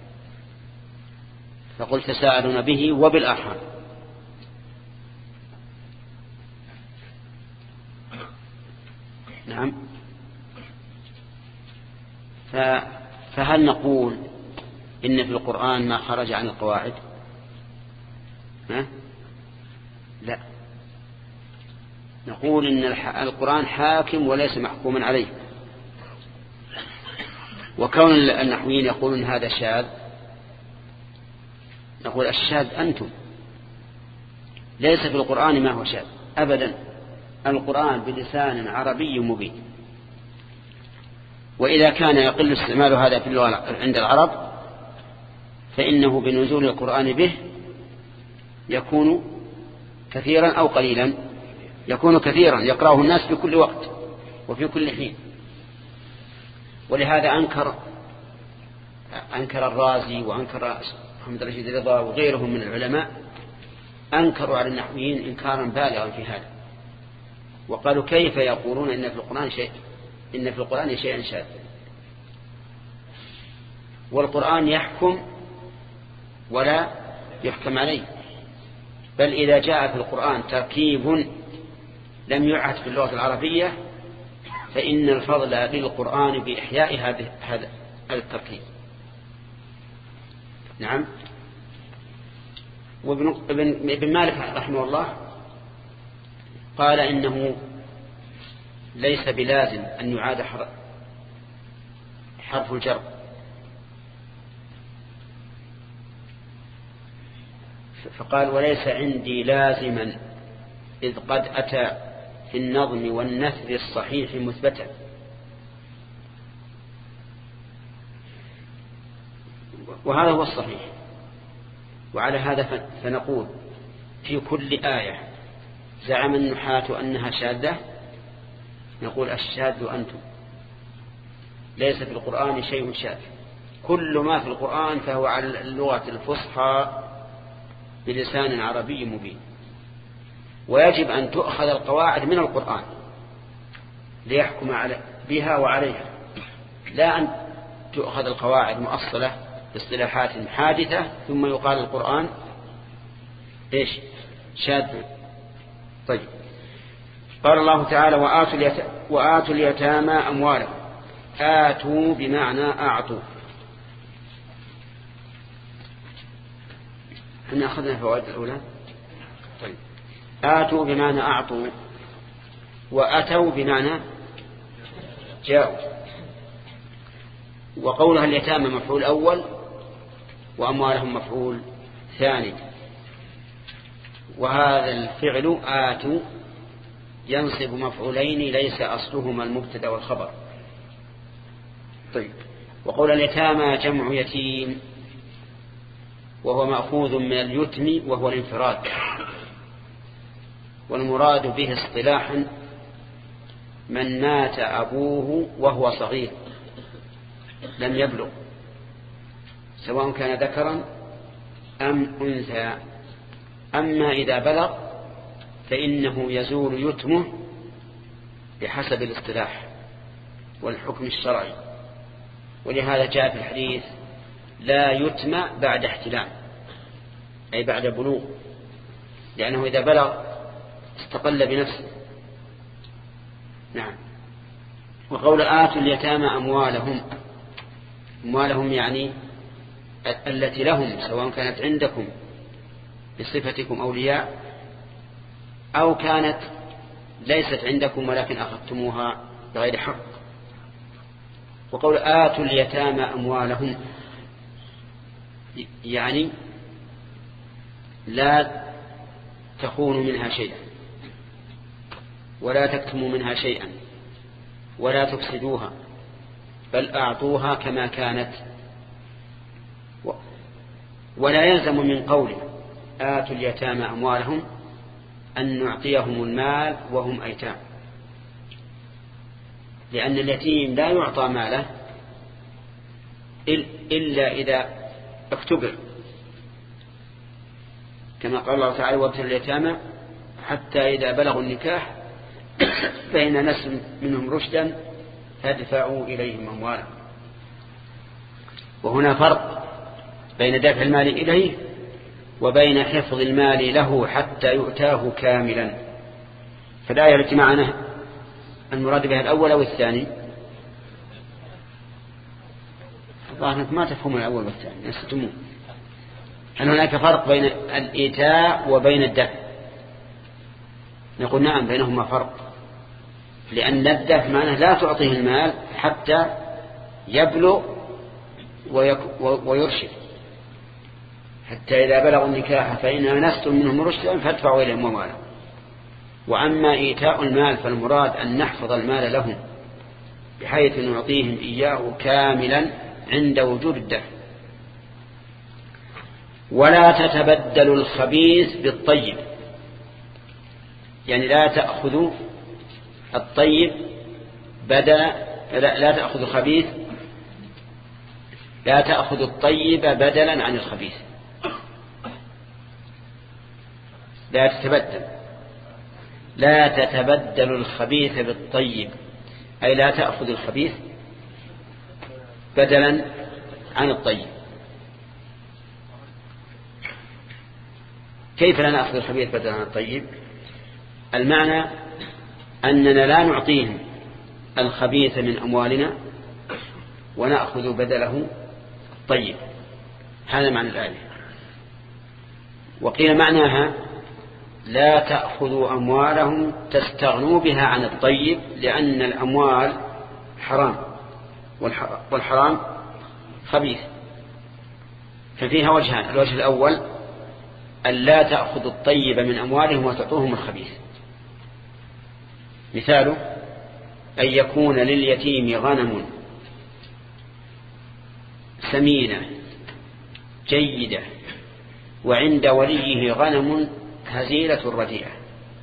فقل تساءلون به وبالأرحام. نعم، فهل نقول إن في القرآن ما خرج عن القواعد؟ ها؟ لا، نقول إن القرآن حاكم وليس محكوما عليه. وكون النحويين يقولون هذا شاذ، نقول الشاذ أنتم، ليس في القرآن ما هو شاذ أبدا. القرآن بلسان عربي مبين، وإذا كان يقل استعمال هذا في اللغة عند العرب فإنه بنزول القرآن به يكون كثيرا أو قليلا، يكون كثيرا يقرأه الناس في كل وقت وفي كل حين. ولهذا أنكر أنكر الرازي وأنكر محمد رشيد رضا وغيرهم من العلماء، أنكروا على النحويين إنكارا بالغا في هذا، وقالوا كيف يقولون إن في القرآن شيء إن في القرآن شيئا شاذا، والقرآن يحكم ولا يحكم عليه. بل إذا جاء في القرآن تركيب لم يعهد في اللغة العربية فإن الفضل للقرآن بإحياء هذا هذا التركيب. نعم. وابن مالك رحمه الله قال إنه ليس بلازم أن يعاد حرف الجر، فقال وليس عندي لازما إذ قد أتى في النظم والنثر الصحيح مثبتا. وهذا هو الصحيح. وعلى هذا فنقول في كل آية زعم النحاة أنها شاذة نقول الشاذ أنتم، ليس في القرآن شيء شاذ، كل ما في القرآن فهو على اللغة الفصحى بلسان عربي مبين. ويجب أن تؤخذ القواعد من القرآن ليحكم على بها وعليها، لا أن تؤخذ القواعد مؤصلة باصطلاحات حادثة ثم يقال القرآن إيش شاذ. طيب، قال الله تعالى وآتوا اليتامى أموالهم. آتوا بمعنى أعطوا. احنا أخذنا الفوائد الأولى. طيب، آتوا بمعنى أعطوا، وأتوا بمعنى جاءوا. وقولها اليتامى مفعول أول، وأموالهم مفعول ثاني. وهذا الفعل آتوا ينصب مفعولين ليس أصلهما المبتدا والخبر. طيب، وقول اليتامى جمع يتيم، وهو مأخوذ من اليتم وهو الانفراد، والمراد به اصطلاحا من مات أبوه وهو صغير لم يبلغ، سواء كان ذكرا أم أنثى. أما إذا بلغ فإنه يزول يتمه بحسب الاصطلاح والحكم الشرعي. ولهذا جاء في الحديث لا يتم بعد احتلام، أي بعد بلوغ، لأنه إذا بلغ استقل بنفسه. نعم. وقول آتوا اليتامى أموالهم، أموالهم يعني التي لهم، سواء كانت عندكم بصفتكم أولياء أو كانت ليست عندكم ولكن أخذتموها بغير حق. وقول آتوا اليتامى أموالهم يعني لا تخونوا منها شيئا ولا تكتموا منها شيئا ولا تفسدوها، بل أعطوها كما كانت. ولا يلزم من قوله آتوا اليتامى أموالهم أن نعطيهم المال وهم أيتام، لأن اليتيم لا يعطى ماله إلا إذا اختبر، كما قال الله تعالى وابتلوا اليتامى حتى إذا بلغوا النكاح فإن نسل منهم رشدا فادفعوا إليهم أموالهم. وهنا فرق بين دفع المال إليه وبين حفظ المال له حتى يؤتاه كاملا. فالآية التي معنا المراد بها الأول أو الثاني؟ الظاهر ما تفهم الأول والثاني، نستمون. هل هناك فرق بين الإيتاء وبين الدفع؟ نقول نعم، بينهما فرق، لأن الدفع معناه لا تعطيه المال حتى يبلغ ويرشد، حتى إذا بلغوا النكاح فإن نسل منهم رشدا فادفعوا إليهم أموالهم. وأما إيتاء المال فالمراد أن نحفظ المال لهم بحيث نعطيهم إياه كاملا عند وجود الدفع. ولا تتبدلوا الخبيث بالطيب، يعني لا تأخذوا الطيب بدل لا, لا تأخذوا الخبيث لا تأخذوا الطيب بدلا عن الخبيث. لا تتبدل لا تتبدل الخبيث بالطيب، أي لا تأخذ الخبيث بدلا عن الطيب. كيف لا نأخذ الخبيث بدلا عن الطيب؟ المعنى أننا لا نعطيهم الخبيث من أموالنا ونأخذ بدله الطيب، هذا معنى الآية. وقيل معناها لا تأخذوا أموالهم تستغنوا بها عن الطيب، لأن الأموال حرام والحرام خبيث. ففيها وجهان: الوجه الأول أن لا تأخذوا الطيب من أموالهم وتعطوهم الخبيث، مثاله أن يكون لليتيم غنم سمينة جيدة وعند وليه غنم هزيلة رديئة،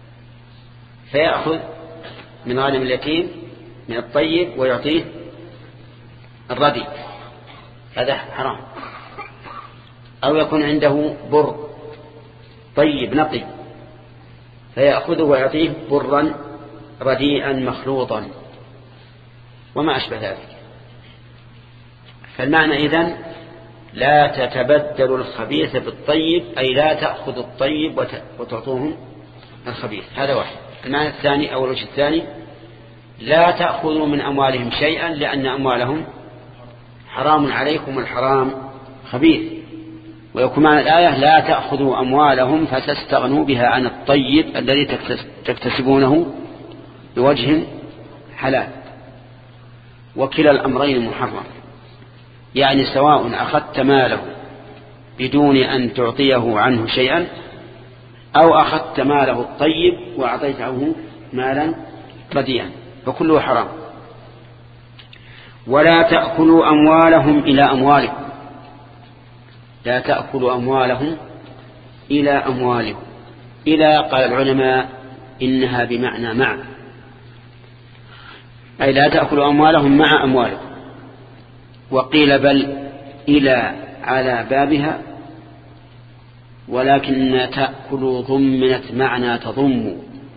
فيأخذ من غنم اليتيم من الطيب ويعطيه الرديء، هذا حرام. أو يكون عنده بر طيب نقي فيأخذه ويعطيه برا رديئا مخلوطا وما أشبه ذلك. فالمعنى إذن لا تتبدل الخبيث بالطيب، أي لا تأخذ الطيب وتعطوهم الخبيث. هذا واحد. المعنى الثاني أو الوجه الثاني: لا تأخذوا من أموالهم شيئا لأن أموالهم حرام عليكم والحرام خبيث. ويكون معنى الآية: لا تأخذوا أموالهم فتستغنوا بها عن الطيب الذي تكتسبونه بوجه حلال. وكلا الأمرين محرم، يعني سواء أخذت ماله بدون أن تعطيه عنه شيئا أو أخذت ماله الطيب وأعطيته مالا رديئا، فكله حرام. ولا تأكلوا أموالهم إلى أموالكم. لا تأكلوا أموالهم إلى أموالكم. إلى قال العلماء إنها بمعنى مع، أي لا تأكلوا أموالهم مع أموالكم. وقيل بل إلى على بابها، ولكن تأكلوا ضمنت معنى تضموا،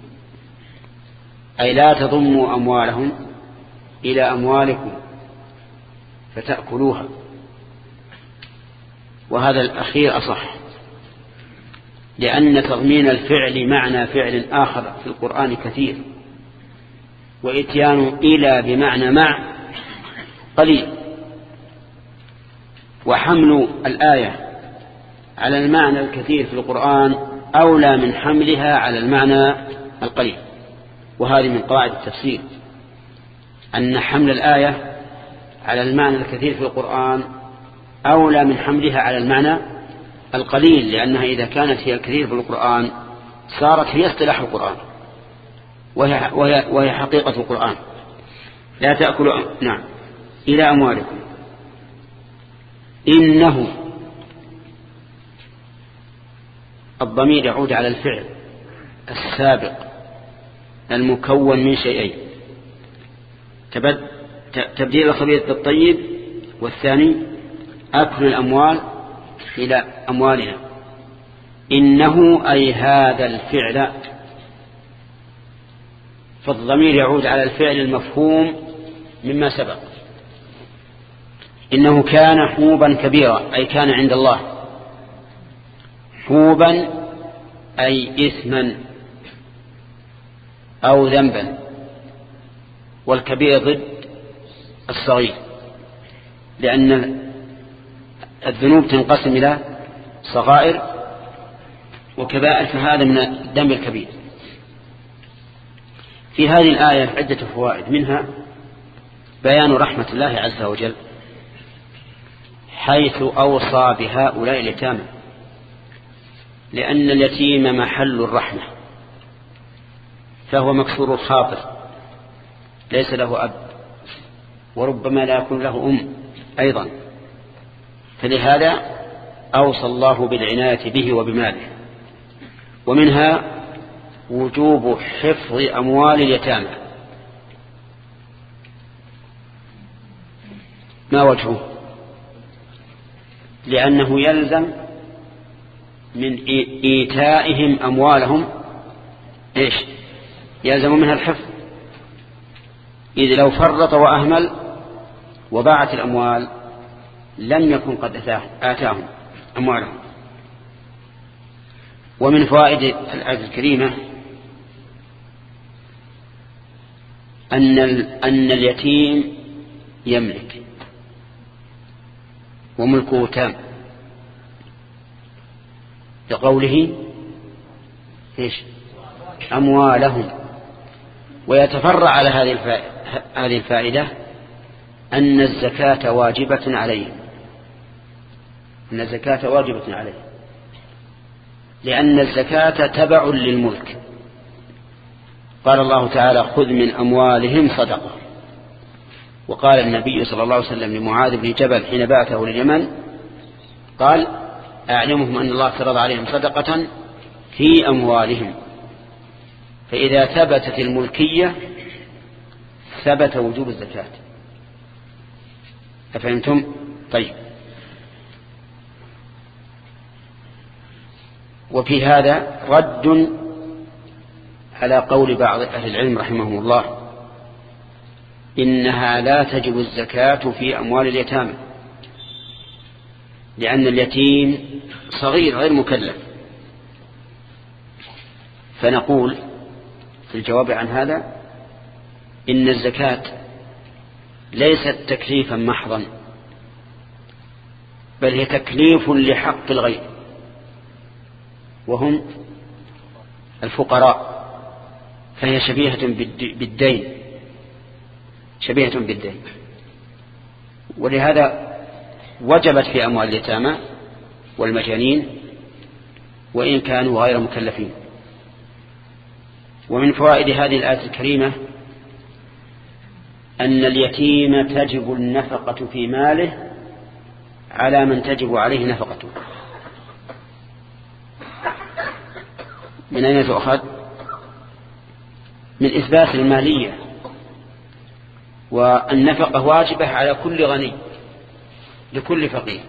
أي لا تضموا أموالهم إلى أموالكم فتأكلوها. وهذا الأخير أصح، لأن تضمين الفعل معنى فعل آخر في القرآن كثير، وإتيان إلى بمعنى مع قليل. وحمل الآية على المعنى الكثير في القرآن أولى من حملها على المعنى القليل. وهذه من قواعد التفسير، أن حمل الآية على المعنى الكثير في القرآن أولى من حملها على المعنى القليل، لأنها إذا كانت هي الكثير في القرآن صارت هي اصطلاح القرآن وهي, وهي, وهي حقيقة القرآن. لا تأكلوا نعم إلى أموالكم. إنه الضمير يعود على الفعل السابق المكون من شيئين: تبديل الخبيث بالطيب، والثاني أكل الأموال إلى أموالنا. إنه أي هذا الفعل، فالضمير يعود على الفعل المفهوم مما سبق. إنه كان حوبا كبيرا، أي كان عند الله حوبا أي إثما أو ذنبا، والكبير ضد الصغير، لأن الذنوب تنقسم إلى صغائر وكبائر، فهذا من الذنب الكبير. في هذه الآية عدة فوائد، منها بيان رحمة الله عز وجل حيث أوصى بهؤلاء اليتامى، لأن اليتيم محل الرحمة، فهو مكسور الخاطر، ليس له أب، وربما لا يكون له أم أيضا، فلهذا أوصى الله بالعناية به وبماله. ومنها وجوب حفظ أموال اليتامى. ما وجهه؟ لأنه يلزم من إيتائهم أموالهم إيش؟ يلزم منها الحفظ، إذ لو فرط وأهمل وباعت الأموال لم يكن قد آتاهم أموالهم. ومن فوائد الآية الكريمة أن أن اليتيم يملك وملكه تام، لقوله إيش؟ أموالهم. ويتفرع على هذه الفائدة أن الزكاة واجبة عليهم، أن الزكاة واجبة عليهم، لأن الزكاة تبع للملك. قال الله تعالى: خذ من أموالهم صدقة. وقال النبي صلى الله عليه وسلم لمعاذ بن جبل حين بعثه لليمن، قال: أعلمهم أن الله فرض عليهم صدقة في أموالهم. فإذا ثبتت الملكية ثبت وجوب الزكاة. أفهمتم؟ طيب. وفي هذا رد على قول بعض أهل العلم رحمهم الله إنها لا تجب الزكاة في أموال اليتامى، لأن اليتيم صغير غير مكلف، فنقول في الجواب عن هذا إن الزكاة ليست تكليفا محضا، بل هي تكليف لحق الغير وهم الفقراء، فهي شبيهة بالدين شبيهة بالدين ولهذا وجبت في أموال اليتامى والمجانين وإن كانوا غير مكلفين. ومن فوائد هذه الآية الكريمة أن اليتيم تجب النفقة في ماله على من تجب عليه نفقته. من أين تؤخذ؟ من إثبات المالية، والنفقة واجبة على كل غني لكل فقير،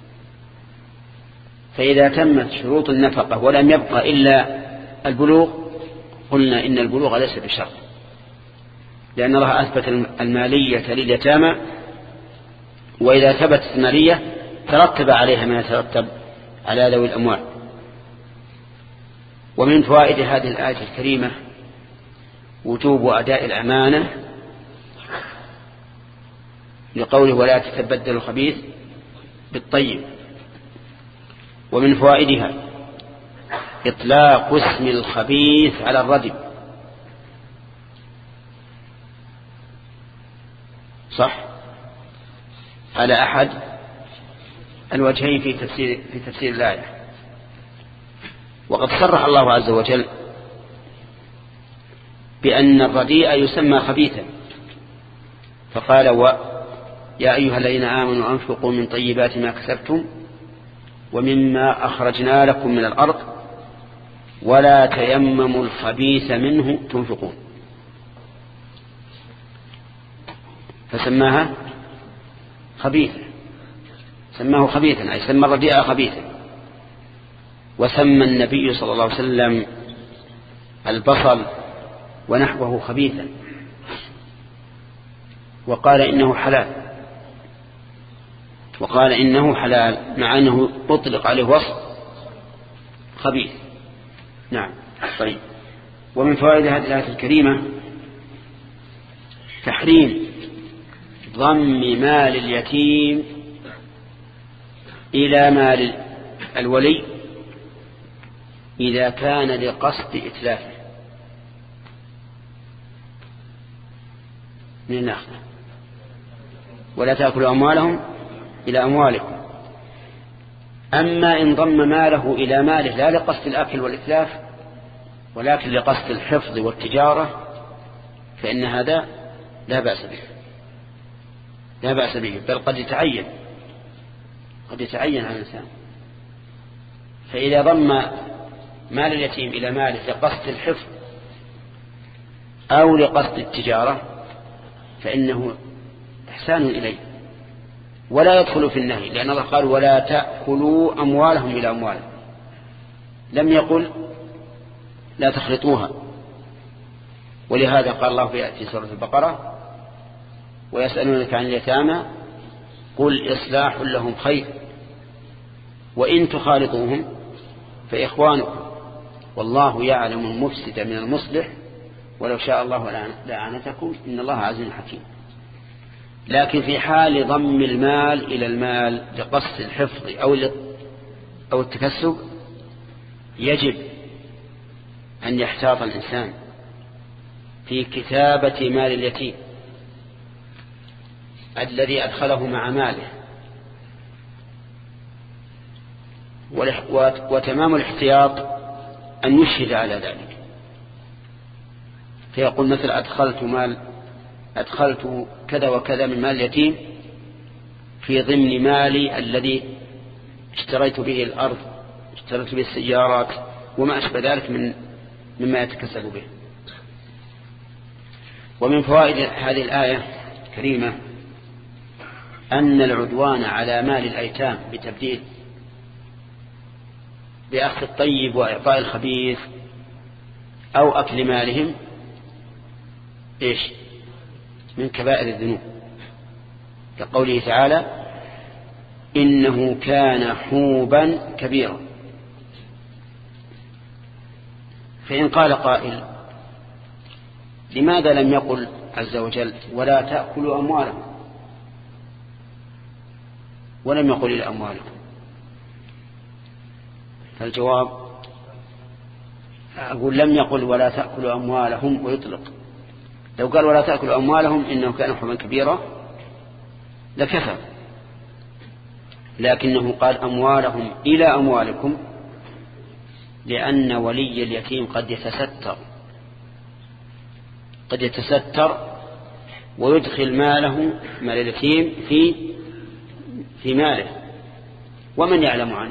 فإذا تمت شروط النفقة ولم يبقى إلا البلوغ قلنا إن البلوغ ليس بشرط، لأن الله أثبت المالية لليتامى، وإذا ثبتت المالية ترتب عليها ما يترتب على ذوي الأموال. ومن فوائد هذه الآية الكريمة وجوب أداء الأمانة لقوله ولا تتبدل الخبيث بالطيب. ومن فوائدها إطلاق اسم الخبيث على الردم، صح، على أحد الوجهين في تفسير في تفسير الآية. وقد صرح الله عز وجل بأن الرديء يسمى خبيثا، فقال و يا أيها الذين آمنوا أنفقوا من طيبات ما كسبتم ومما أخرجنا لكم من الأرض ولا تيمموا الخبيث منه تنفقون، فسماها خبيثا، سماه خبيثا أي سمى الرديء خبيثا. وسمى النبي صلى الله عليه وسلم البصل ونحوه خبيثا، وقال إنه حلال وقال إنه حلال مع أنه أطلق عليه وصف خبيث. نعم. طيب. ومن فوائد هذه الآية الكريمة تحريم ضم مال اليتيم إلى مال الولي إذا كان لقصد إتلافه من النخل، ولا تأكلوا أموالهم إلى أموالكم. أما إن ضم ماله إلى ماله لا لقصد الأكل والإتلاف ولكن لقصد الحفظ والتجارة فإن هذا لا بأس به لا بأس به بل قد يتعين قد يتعين على الإنسان. فإذا ضم مال اليتيم إلى ماله لقصد الحفظ أو لقصد التجارة فإنه إحسان إليه ولا يدخل في النهي، لأن الله قال ولا تأكلوا أموالهم إلى أموالهم، لم يقل لا تخلطوها. ولهذا قال الله في سورة البقرة ويسألونك عن اليتامى قل إصلاح لهم خير وإن تخالطوهم فإخوانكم والله يعلم المفسد من المصلح ولو شاء الله لأعنتكم إن الله عزيز حكيم. لكن في حال ضم المال إلى المال لقصد الحفظ أو أو التكسب يجب أن يحتاط الإنسان في كتابة مال اليتيم الذي أدخله مع ماله، وتمام الاحتياط أن يشهد على ذلك، فيقول مثل أدخلت مال أدخلت كذا وكذا من مال اليتيم في ضمن مالي الذي اشتريت به الأرض اشتريت به السيارات وما أشبه ذلك من مما يتكسب به. ومن فوائد هذه الآية الكريمة أن العدوان على مال الأيتام بتبديل بأخذ الطيب وإعطاء الخبيث أو أكل مالهم إيش من كبائر الذنوب، كقوله تعالى إنه كان حوبا كبيرا. فإن قال قائل لماذا لم يقل عز وجل ولا تأكلوا أموالهم ولم يقل إلى أموالكم؟ فالجواب أقول لم يقل ولا تأكلوا أموالهم ويطلق. لو قال ولا تأكلوا أموالهم إنه كان حرما كبيرا لكفى، لكنه قال أموالهم إلى أموالكم لأن ولي اليتيم قد يتستر قد يتستر ويدخل ماله مال اليتيم في في ماله ومن يعلم عنه،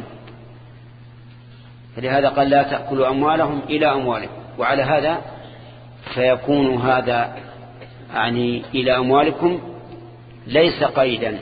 فلهذا قال لا تأكلوا أموالهم إلى أموالكم. وعلى هذا فيكون هذا يعني إلى أموالكم ليس قيدا،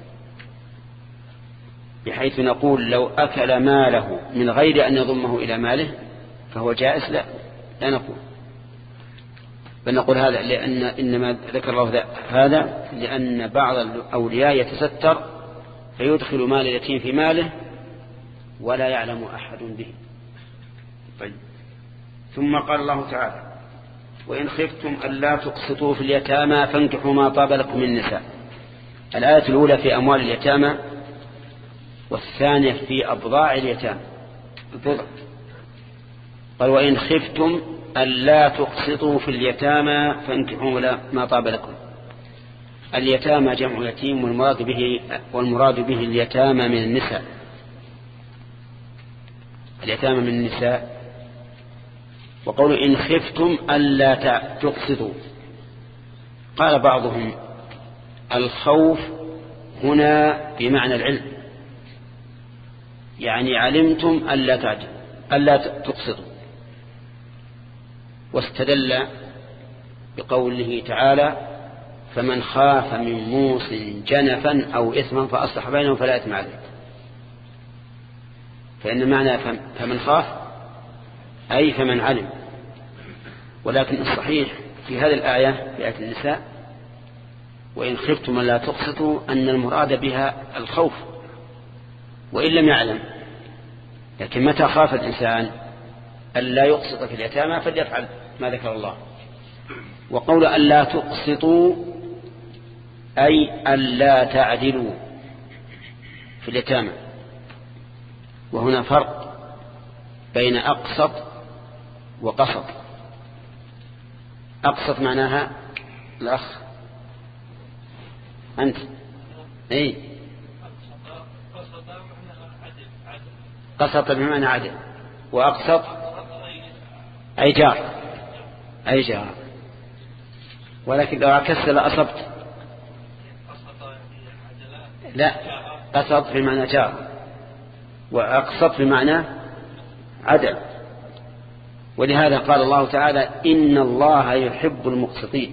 بحيث نقول لو أكل ماله من غير أن يضمه إلى ماله فهو جائز، لا لا نقول، بل نقول هذا لأن إنما ذكر الله هذا لأن بعض الأولياء يتستر فيدخل مال اليتيم في ماله ولا يعلم أحد به. طيب. ثم قال الله تعالى وإن خفتم ألا تقسطوا في اليتامى فانكحوا ما طاب لكم من النساء. الآية الأولى في أموال اليتامى والثانية في أبضاع اليتامى. قال وإن خفتم ألا تقسطوا في اليتامى فانكحوا ما طاب لكم. اليتامى جمع يتيم والمراد به والمراد به اليتامى من النساء. اليتامى من النساء. وقول إن خفتم ألا تقسطوا، قال بعضهم الخوف هنا بمعنى العلم، يعني علمتم ألا تعدل ألا تقسطوا، واستدل بقوله تعالى فمن خاف من موص جنفا أو إثما فأصلح بينهم فلا إثم عليه. فإن معنى فمن خاف أي فمن علم، ولكن الصحيح في هذه الآية في آية النساء وإن خفتم ألا تقسطوا أن المراد بها الخوف وإن لم يعلم، لكن متى خاف الإنسان ألا يقسط في اليتامى فليفعل ما ذكر الله. وقول ألا تقسطوا أي ألا تعدلوا في اليتامى، وهنا فرق بين أقسط وقسط. أقسط معناها الأخ أنت أي قسط بمعنى عدل، وأقسط أي جار أي جار، ولكن لو عكست لأصبت. لا، قسط بمعنى جار وأقسط بمعنى عدل. ولهذا قال الله تعالى إن الله يحب المقسطين،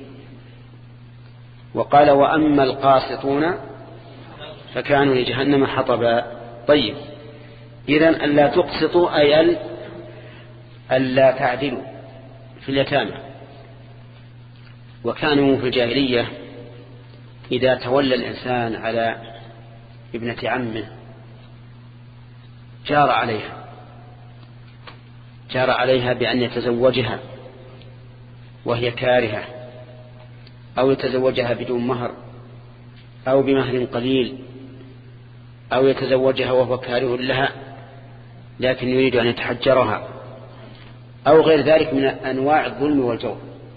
وقال وأما القاسطون فكانوا لجهنم حطبا. طيب، إذن ألا تقسطوا أي ألا تعدلوا في اليتامى. وكانوا في الجاهلية إذا تولى الإنسان على ابنة عمه جار عليها جار عليها بأن يتزوجها وهي كارهة، أو يتزوجها بدون مهر أو بمهر قليل، أو يتزوجها وهو كاره لها لكن يريد أن يتحجرها، أو غير ذلك من أنواع الظلم والجور.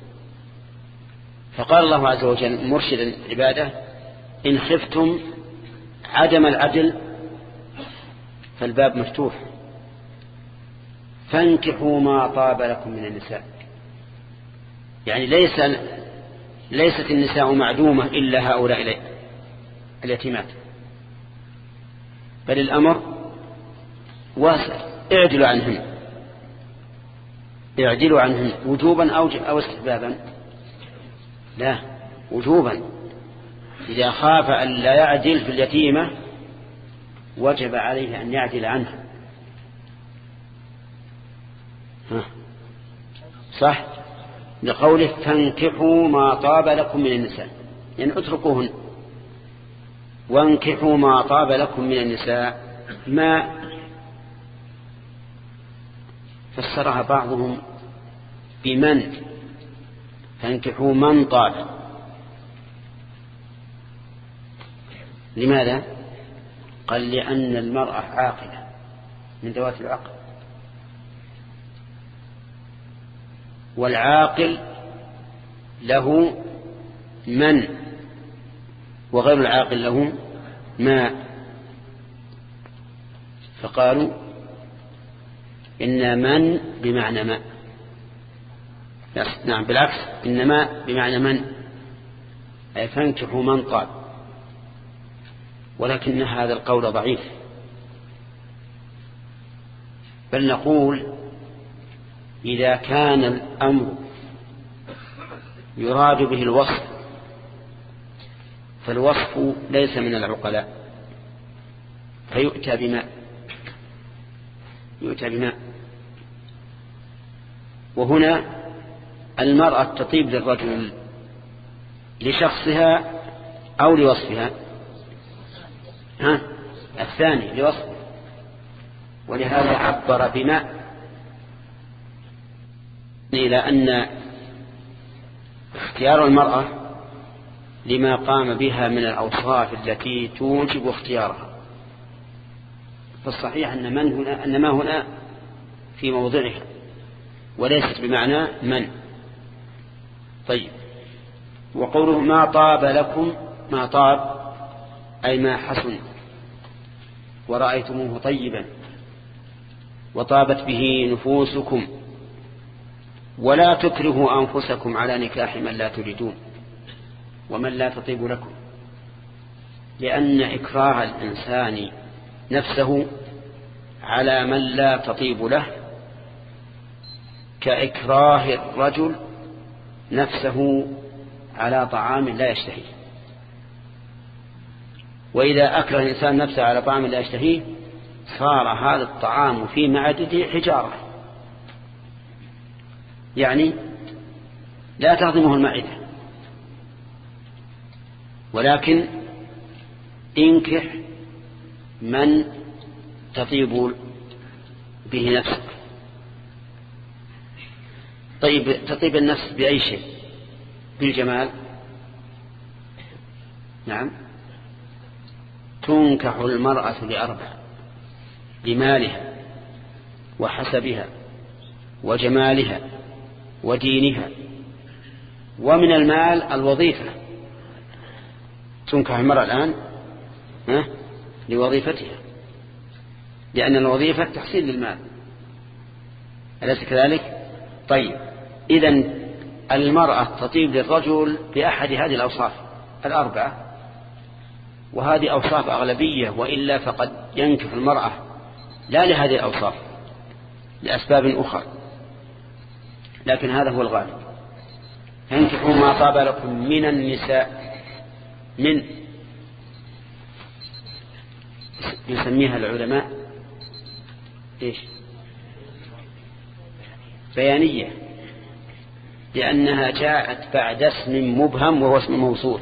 فقال الله عز وجل مرشدا عباده إن خفتم عدم العدل فالباب مفتوح فانكحوا ما طاب لكم من النساء. يعني ليس ليست النساء معدومة إلا هؤلاء اليتيمات، بل الأمر واسع. اعدلوا عنهن اعدلوا عنهن وجوبا أو استحبابا؟ لا، وجوبا. إذا خاف أن لا يعدل في اليتيمة وجب عليه أن يعدل عنها. صح، لقوله فانكحوا ما طاب لكم من النساء، يعني اتركوهن وانكحوا ما طاب لكم من النساء. ما فسرها بعضهم بمن، فانكحوا من طاب. لماذا؟ قال لأن المرأة عاقلة من ذوات العقل، والعاقل له من، وغير العاقل له ما. فقالوا إن من بمعنى ما. نعم بالعكس، إن ما بمعنى من، أي فانكحوا من طاب. ولكن هذا القول ضعيف، بل نقول إذا كان الأمر يراد به الوصف فالوصف ليس من العقلاء، فيؤتى بماء، يؤتى بماء. وهنا المرأة تطيب للرجل لشخصها أو لوصفها؟ ها؟ الثاني لوصفه، ولهذا عبر بماء، إلى أن اختيار المرأة لما قام بها من الأوصاف التي توجب اختيارها. فالصحيح أن من هنا أن ما هنا في موضعها وليست بمعنى من. طيب، وقوله ما طاب لكم، ما طاب أي ما حسن ورأيتموه طيبا وطابت به نفوسكم، ولا تكرهوا أنفسكم على نكاح من لا تريدون ومن لا تطيب لكم. لأن إكراه الإنسان نفسه على من لا تطيب له كإكراه الرجل نفسه على طعام لا يشتهيه. وإذا أكره الإنسان نفسه على طعام لا يشتهيه صار هذا الطعام في معدته حجارة، يعني لا تهضمه المعدة. ولكن انكح من تطيب به نفسك. طيب، تطيب النفس بأي شيء؟ بالجمال. نعم، تنكح المرأة لأربع: لمالها وحسبها وجمالها ودينها. ومن المال الوظيفة، تنكح المرأة الآن لوظيفتها، لأن الوظيفة تحصيل للمال، أليس كذلك؟ طيب، إذن المرأة تطيب للرجل بأحد هذه الأوصاف الأربعة، وهذه أوصاف أغلبية، وإلا فقد ينكح المرأة لا لهذه الأوصاف لأسباب أخرى، لكن هذا هو الغالب. ينكحوا ما طاب لكم من النساء. من يسميها العلماء إيش؟ بيانية، لأنها جاءت بعد اسم مبهم وهو اسم موصول،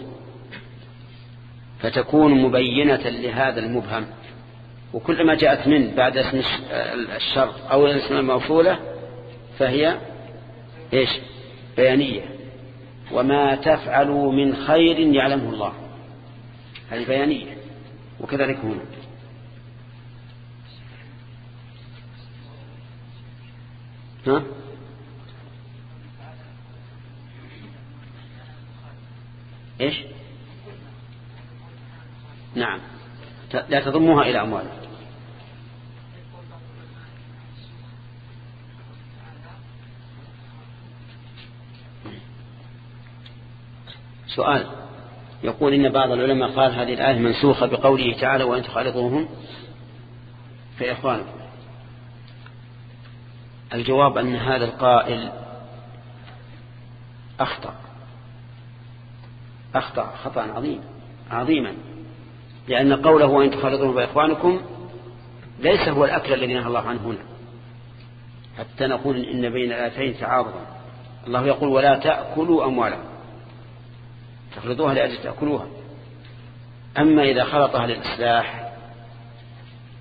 فتكون مبينة لهذا المبهم. وكلما جاءت من بعد اسم الشرط أو الاسم الموصولة فهي إيش؟ بيانية. وما تفعلوا من خير يعلمه الله، هذه بيانية. وكذلك هنا. ها؟ إيش؟ نعم، لا تضموها إلى أموالها. سؤال يقول إن بعض العلماء قال هذه الآية منسوخة بقوله تعالى وإن تخالطوهم فإخوانكم. الجواب أن هذا القائل أخطأ أخطأ خطأ عظيم عظيما، لأن قوله وإن تخالطوهم فإخوانكم ليس هو الأكل الذي نهى الله عنه هنا، حتى نقول إن بين الآيتين تعارضا. الله يقول ولا تأكلوا أموالهم، تخلطوها لأجل تأكلوها. أما إذا خلطها للإصلاح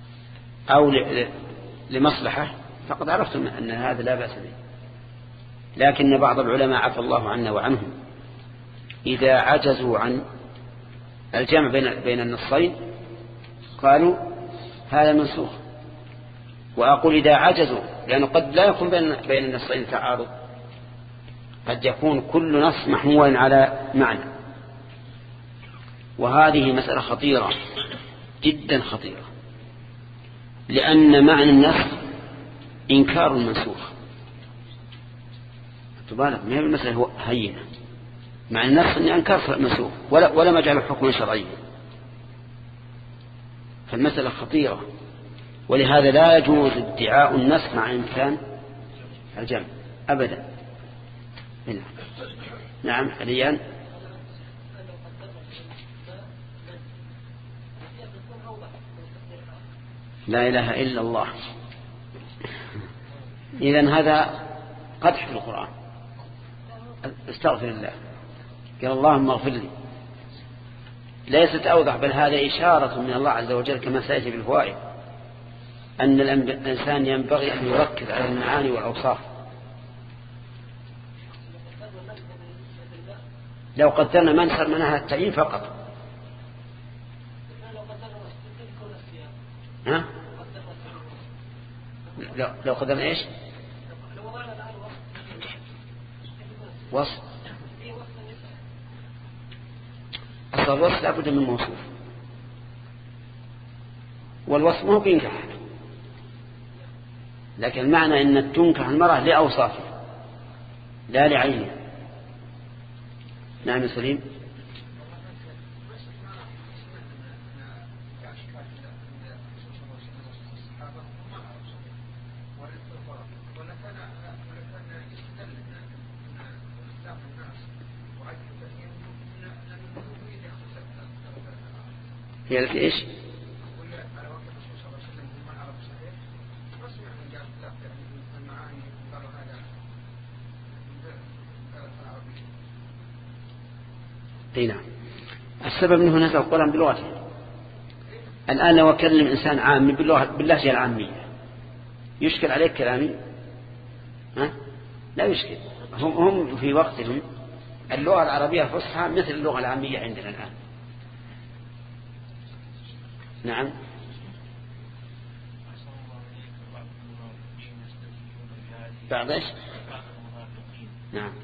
أو لمصلحة فقد عرفتم أن هذا لا بأس به. لكن بعض العلماء عفى الله عنا وعنهم إذا عجزوا عن الجمع بين بين النصين قالوا هذا منسوخ. وأقول إذا عجزوا، لأنه قد لا يكون بين بين النصين تعارض، قد يكون كل نص محمول على معنى، وهذه مسألة خطيرة جدا خطيرة، لأن معنى النص إنكار المنسوخ. تبالغ ما هي المسألة هينة، معنى النص أن أنكار المنسوخ ولا ولا مجعل حكما شرعيا، فالمسألة خطيرة. ولهذا لا يجوز ادعاء النص مع إمكان الجمع أبدا. هنا. نعم حاليا لا إله إلا الله. إذن هذا قدح في القرآن. استغفر الله، قال اللهم اغفر لي، ليست أوضح، بل هذا إشارة من الله عز وجل كما سيأتي بالفوائد أن الإنسان ينبغي أن يركز على المعاني والأوصاف. لو قدرنا ما نصر منها التعيين فقط. ها؟ لو قدرنا إيش؟ وصف. أصل الوصف لابد من موصوف، والوصف مو بينكح، لكن المعنى أن تنكح المرأة لأوصافها لا لعينها. نعم سليم. هي التي إيش؟ نعم. السبب من هنا القرآن بلغته. الآن لو أكلم إنسان عامي باللهجة العامية يشكل عليك كلامي؟ ها؟ لا يشكل. هم هم في وقتهم اللغة العربية الفصحى مثل اللغة العامية عندنا الآن. نعم. بعض ايش؟ نعم.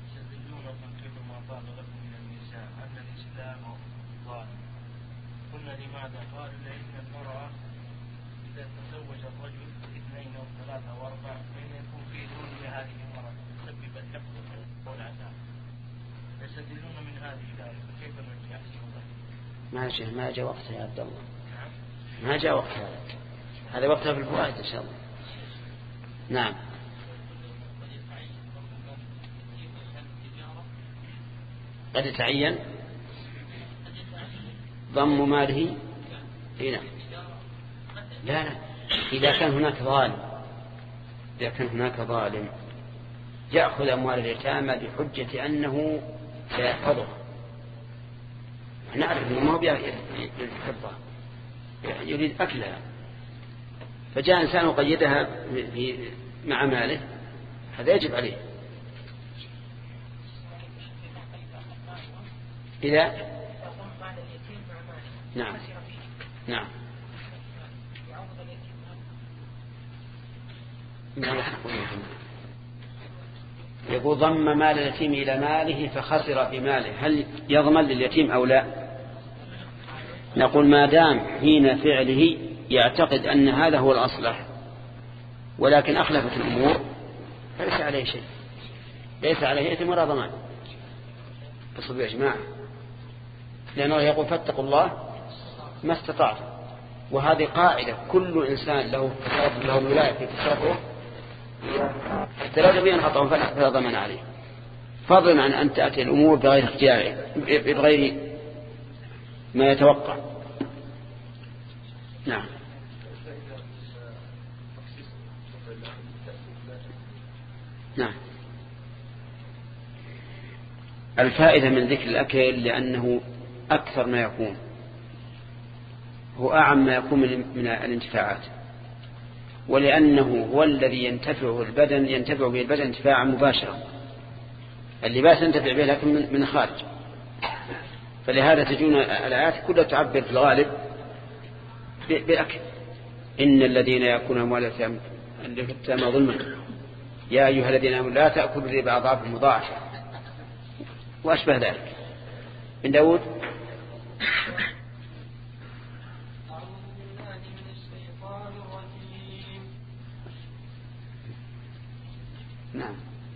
قلنا لماذا؟ قالوا لأن المرأة إذا تزوج الرجل اثنين أو ثلاثة أو أربعة فإن يكون في دون هذه المرأة تسبب الحقد والعذاب، يستدلون من هذه ذلك، فكيف نرجع ما جاء ما جاء وقتها يا عبد الله، ما جاء وقتها، هذا وقتها في الفوائد إن شاء الله. نعم. قد يتعين ضم ماله هنا. لا لا، إذا كان هناك ظالم، إذا كان هناك ظالم يأخذ أموال اليتامى بحجة أنه سيحفظها، نعرف أنه ما هو يحفظها، يريد أكلها، فجاء إنسان وقيدها مع ماله، هذا يجب عليه. إذا نعم نعم يقول ضم مال اليتيم إلى ماله فخسر في ماله، هل يضمن لليتيم أو لا؟ نقول ما دام حين فعله يعتقد أن هذا هو الأصلح ولكن أخلفت الأمور فليس عليه شيء، ليس عليه إثم ولا ضمان. تصبوا يا جماعة، لأنه يقول فاتقوا الله ما استطعت، وهذه قاعدة كل إنسان له له ولاية في تصرفه استراد بين خطأ فلا ضمان عليه، فضلا عن أن تأتي الأمور بغير اختياره بغير ما يتوقع. نعم. نعم. الفائدة من ذكر الأكل لأنه أكثر ما يكون، هو أعم ما يكون من الانتفاعات، ولأنه هو الذي ينتفع البدن ينتفع به البدن انتفاعا مباشرا. اللباس ينتفع به لكن من خارج. فلهذا تجون الآيات كلها تعبر في الغالب بالأكل. إن الذين يأكلون أموال اليتامى ظلما يا أيها الذين آمنوا لا تأكلوا الربا أضعافا مضاعفة وأشبه ذلك. من داود نعم.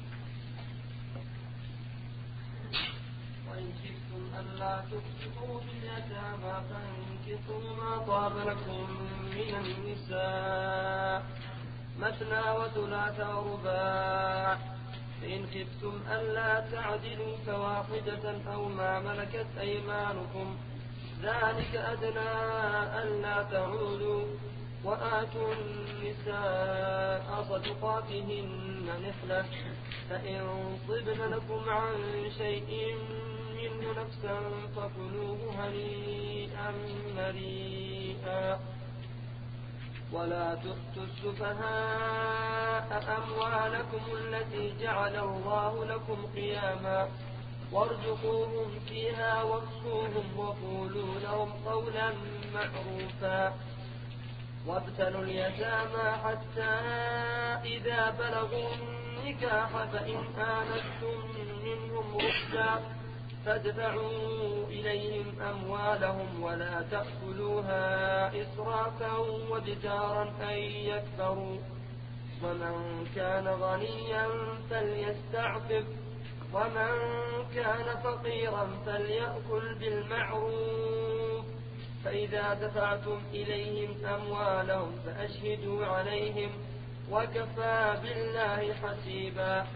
وإن خفتم ألا تقسطوا في اليتامى فانكحوا ما طاب لكم من النساء مثنى وثلاث ورباع فإن خفتم ألا تعدلوا فواحدة أو ما ملكت أيمانكم ذلك أدنى ألا تعودوا وآتوا النساء صدقاتهن نحلة فإن طبن لكم عن شيء منه نفسا فكلوه هنيئا مريئا ولا تؤتوا السفهاء أموالكم التي جعل الله لكم قياما وارزقوهم فيها واكسوهم وقولوا لهم قولا معروفا وابتلوا اليتامى حتى إذا بلغوا النكاح فإن آنستم منهم رشدا فادفعوا إليهم أموالهم ولا تأكلوها إسرافا وبدارا أن يكبروا ومن كان غنيا فليستعفف ومن كان فقيرا فليأكل بالمعروف فإذا دفعتم إليهم أموالهم فأشهدوا عليهم وكفى بالله حسيبا.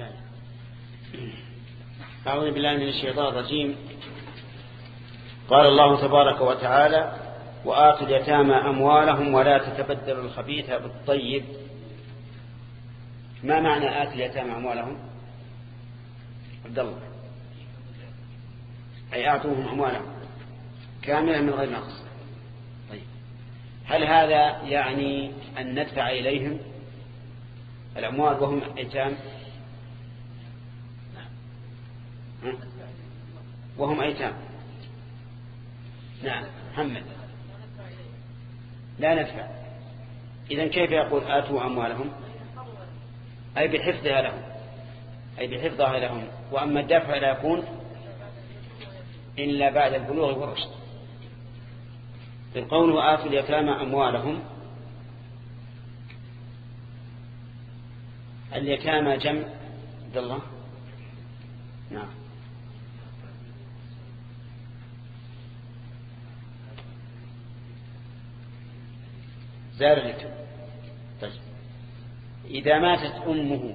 أعوذ بالله من الشيطان الرجيم. قال الله تبارك وتعالى وآتوا اليتامى أموالهم ولا تتبدلوا الخبيث بالطيب. ما معنى آتوا اليتامى أموالهم؟ عبد الله. أي أعطوهم أموالهم كاملة من غير نقص. طيب هل هذا يعني أن ندفع إليهم الأموال وهم أيتام؟ وهم أيتام. نعم محمد. لا ندفع. إذن كيف يقول آتوا أموالهم؟ أي بحفظها لهم أي بحفظها لهم وأما الدفع لا يكون إلا بعد البلوغ والرشد. في قوله آتوا اليتامى أموالهم اليتامى جمع عبد الله. نعم زارته. طيب إذا ماتت أمه.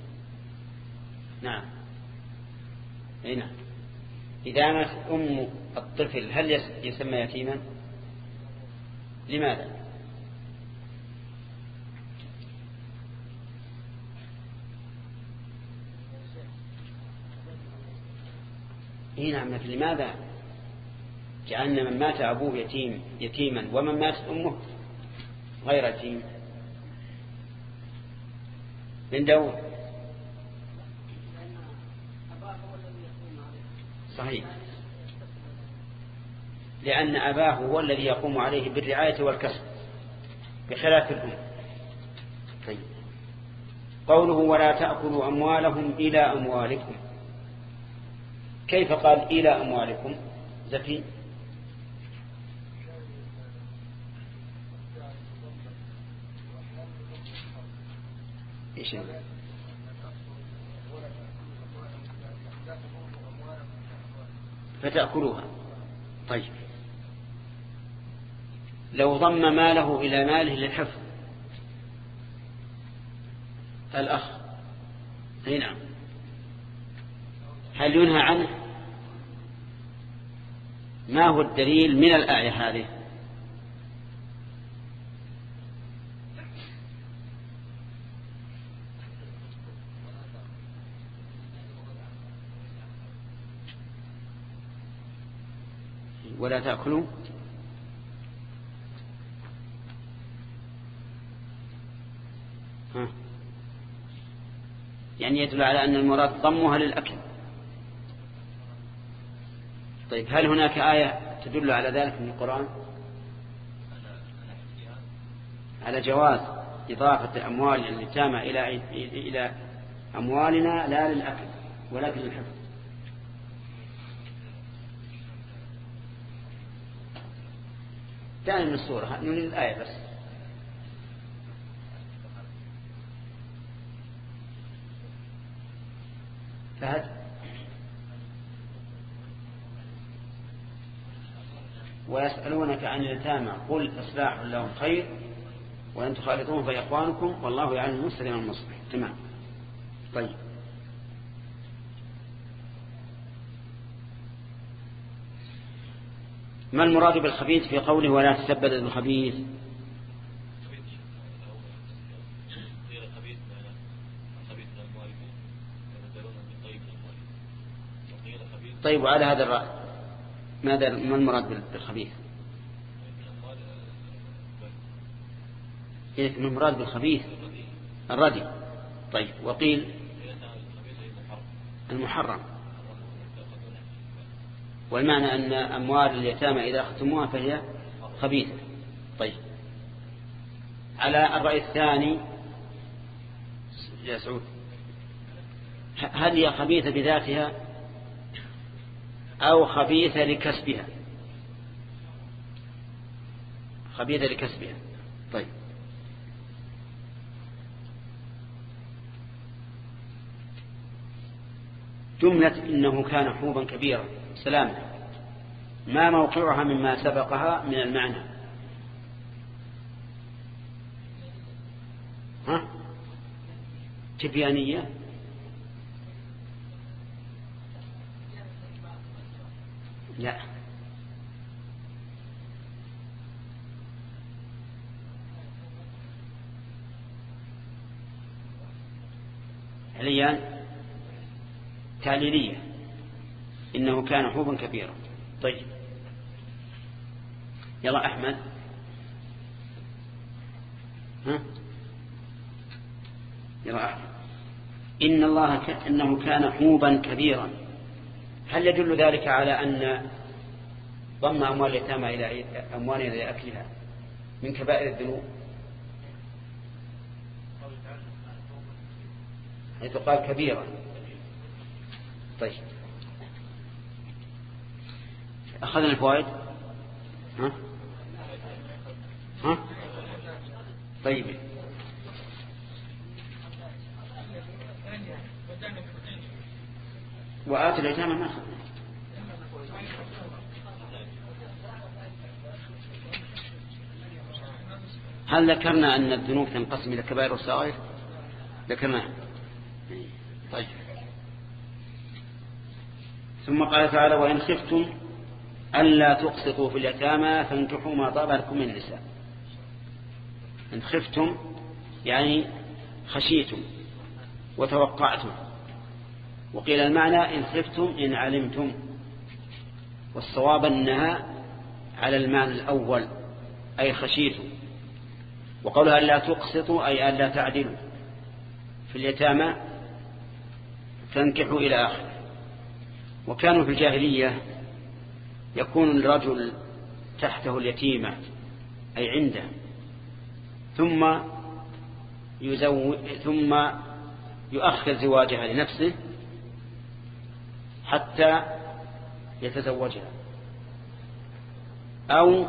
نعم أي نعم إذا ماتت أم الطفل هل يسمى يتيما؟ لماذا؟ اي نعم لكن لماذا جعلنا من مات أبوه يتيم يتيما ومن ماتت أمه غير يتيم؟ من دور صحيح لأن أباه هو الذي يقوم عليه بالرعاية والكسب بخلاف الأم. طيب قوله ولا تأكلوا أموالهم إلى أموالكم كيف قال إلى أموالكم؟ زكي إيش فتأكلوها. طيب لو ضم ماله إلى ماله للحفظ الأخ أي نعم هل ينهى عنه؟ ما هو الدليل من الآية هذه؟ ولا تأكلوا ها. يعني يدل على أن المراد ضمها للأكل. طيب هل هناك آية تدل على ذلك من القرآن؟ على جواز إضافة أموال اليتامى إلى إلى أموالنا لا للأكل ولكن للحفظ. دعنا من الصورة نريد الآية بس. فهد ويسألونك عن اليتامى قل إصلاح لهم خير وأن تخالطوهم فإخوانكم والله يعلم المفسد من المصلح. تمام. طيب ما المراد بالخبيث في قوله ولا تتبدل بالخبيث؟ طيب وعلى هذا الرأي ماذا ما المراد بالخبيث؟ إيه ما المراد بالخبيث؟ الردي. طيب وقيل المحرم. والمعنى أن أموال اليتامى إذا أخذتموها فهي خبيثة. طيب على الرأي الثاني يا سعود هل هي خبيثة بذاتها أو خبيثة لكسبها؟ خبيثة لكسبها. طيب جملة إنه كان حوبا كبيرا سلام ما موقعها مما سبقها من المعنى؟ ها تبيانية؟ لا حاليا تعليلية إنه كان حوبا كبيرا. طيب يلا أحمد. ها يلا أحمد. إن الله ك... إنه كان حوبا كبيرا هل يدل ذلك على أن ضم أموال اليتامى إلى أموالنا إلى أكلها من كبائر الذنوب حيث قال كبيرا؟ طيب أخذنا الفوائد. ها ها طيب وآتوا اليتامى ما أخذنا. هل ذكرنا أن الذنوب تنقسم إلى كبائر وصغائر؟ ذكرنا. طيب ثم قال تعالى وإن خفتم ألا تقسطوا في اليتامى فانكحوا ما طاب لكم من النساء. إن خفتم يعني خشيتم وتوقعتم. وقيل المعنى إن خفتم إن علمتم والصواب أنها على المعنى الأول أي خشيتم. وقولها ألا تقسطوا أي ألا تعدلوا في اليتامى فانكحوا إلى آخر. وكانوا في الجاهلية يكون الرجل تحته اليتيمة أي عنده ثم يزوج ثم يؤخر زواجها لنفسه حتى يتزوجها أو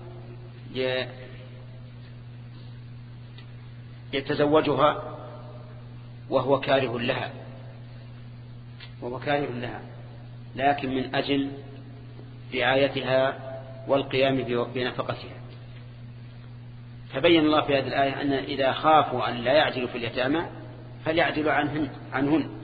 يتزوجها وهو كاره لها وهو كاره لها لكن من أجل رعايتها والقيام بنفقتها. فبين الله في هذه الآية أن إذا خافوا أن لا يعجلوا في اليتامى فليعجلوا عنهن, عنهن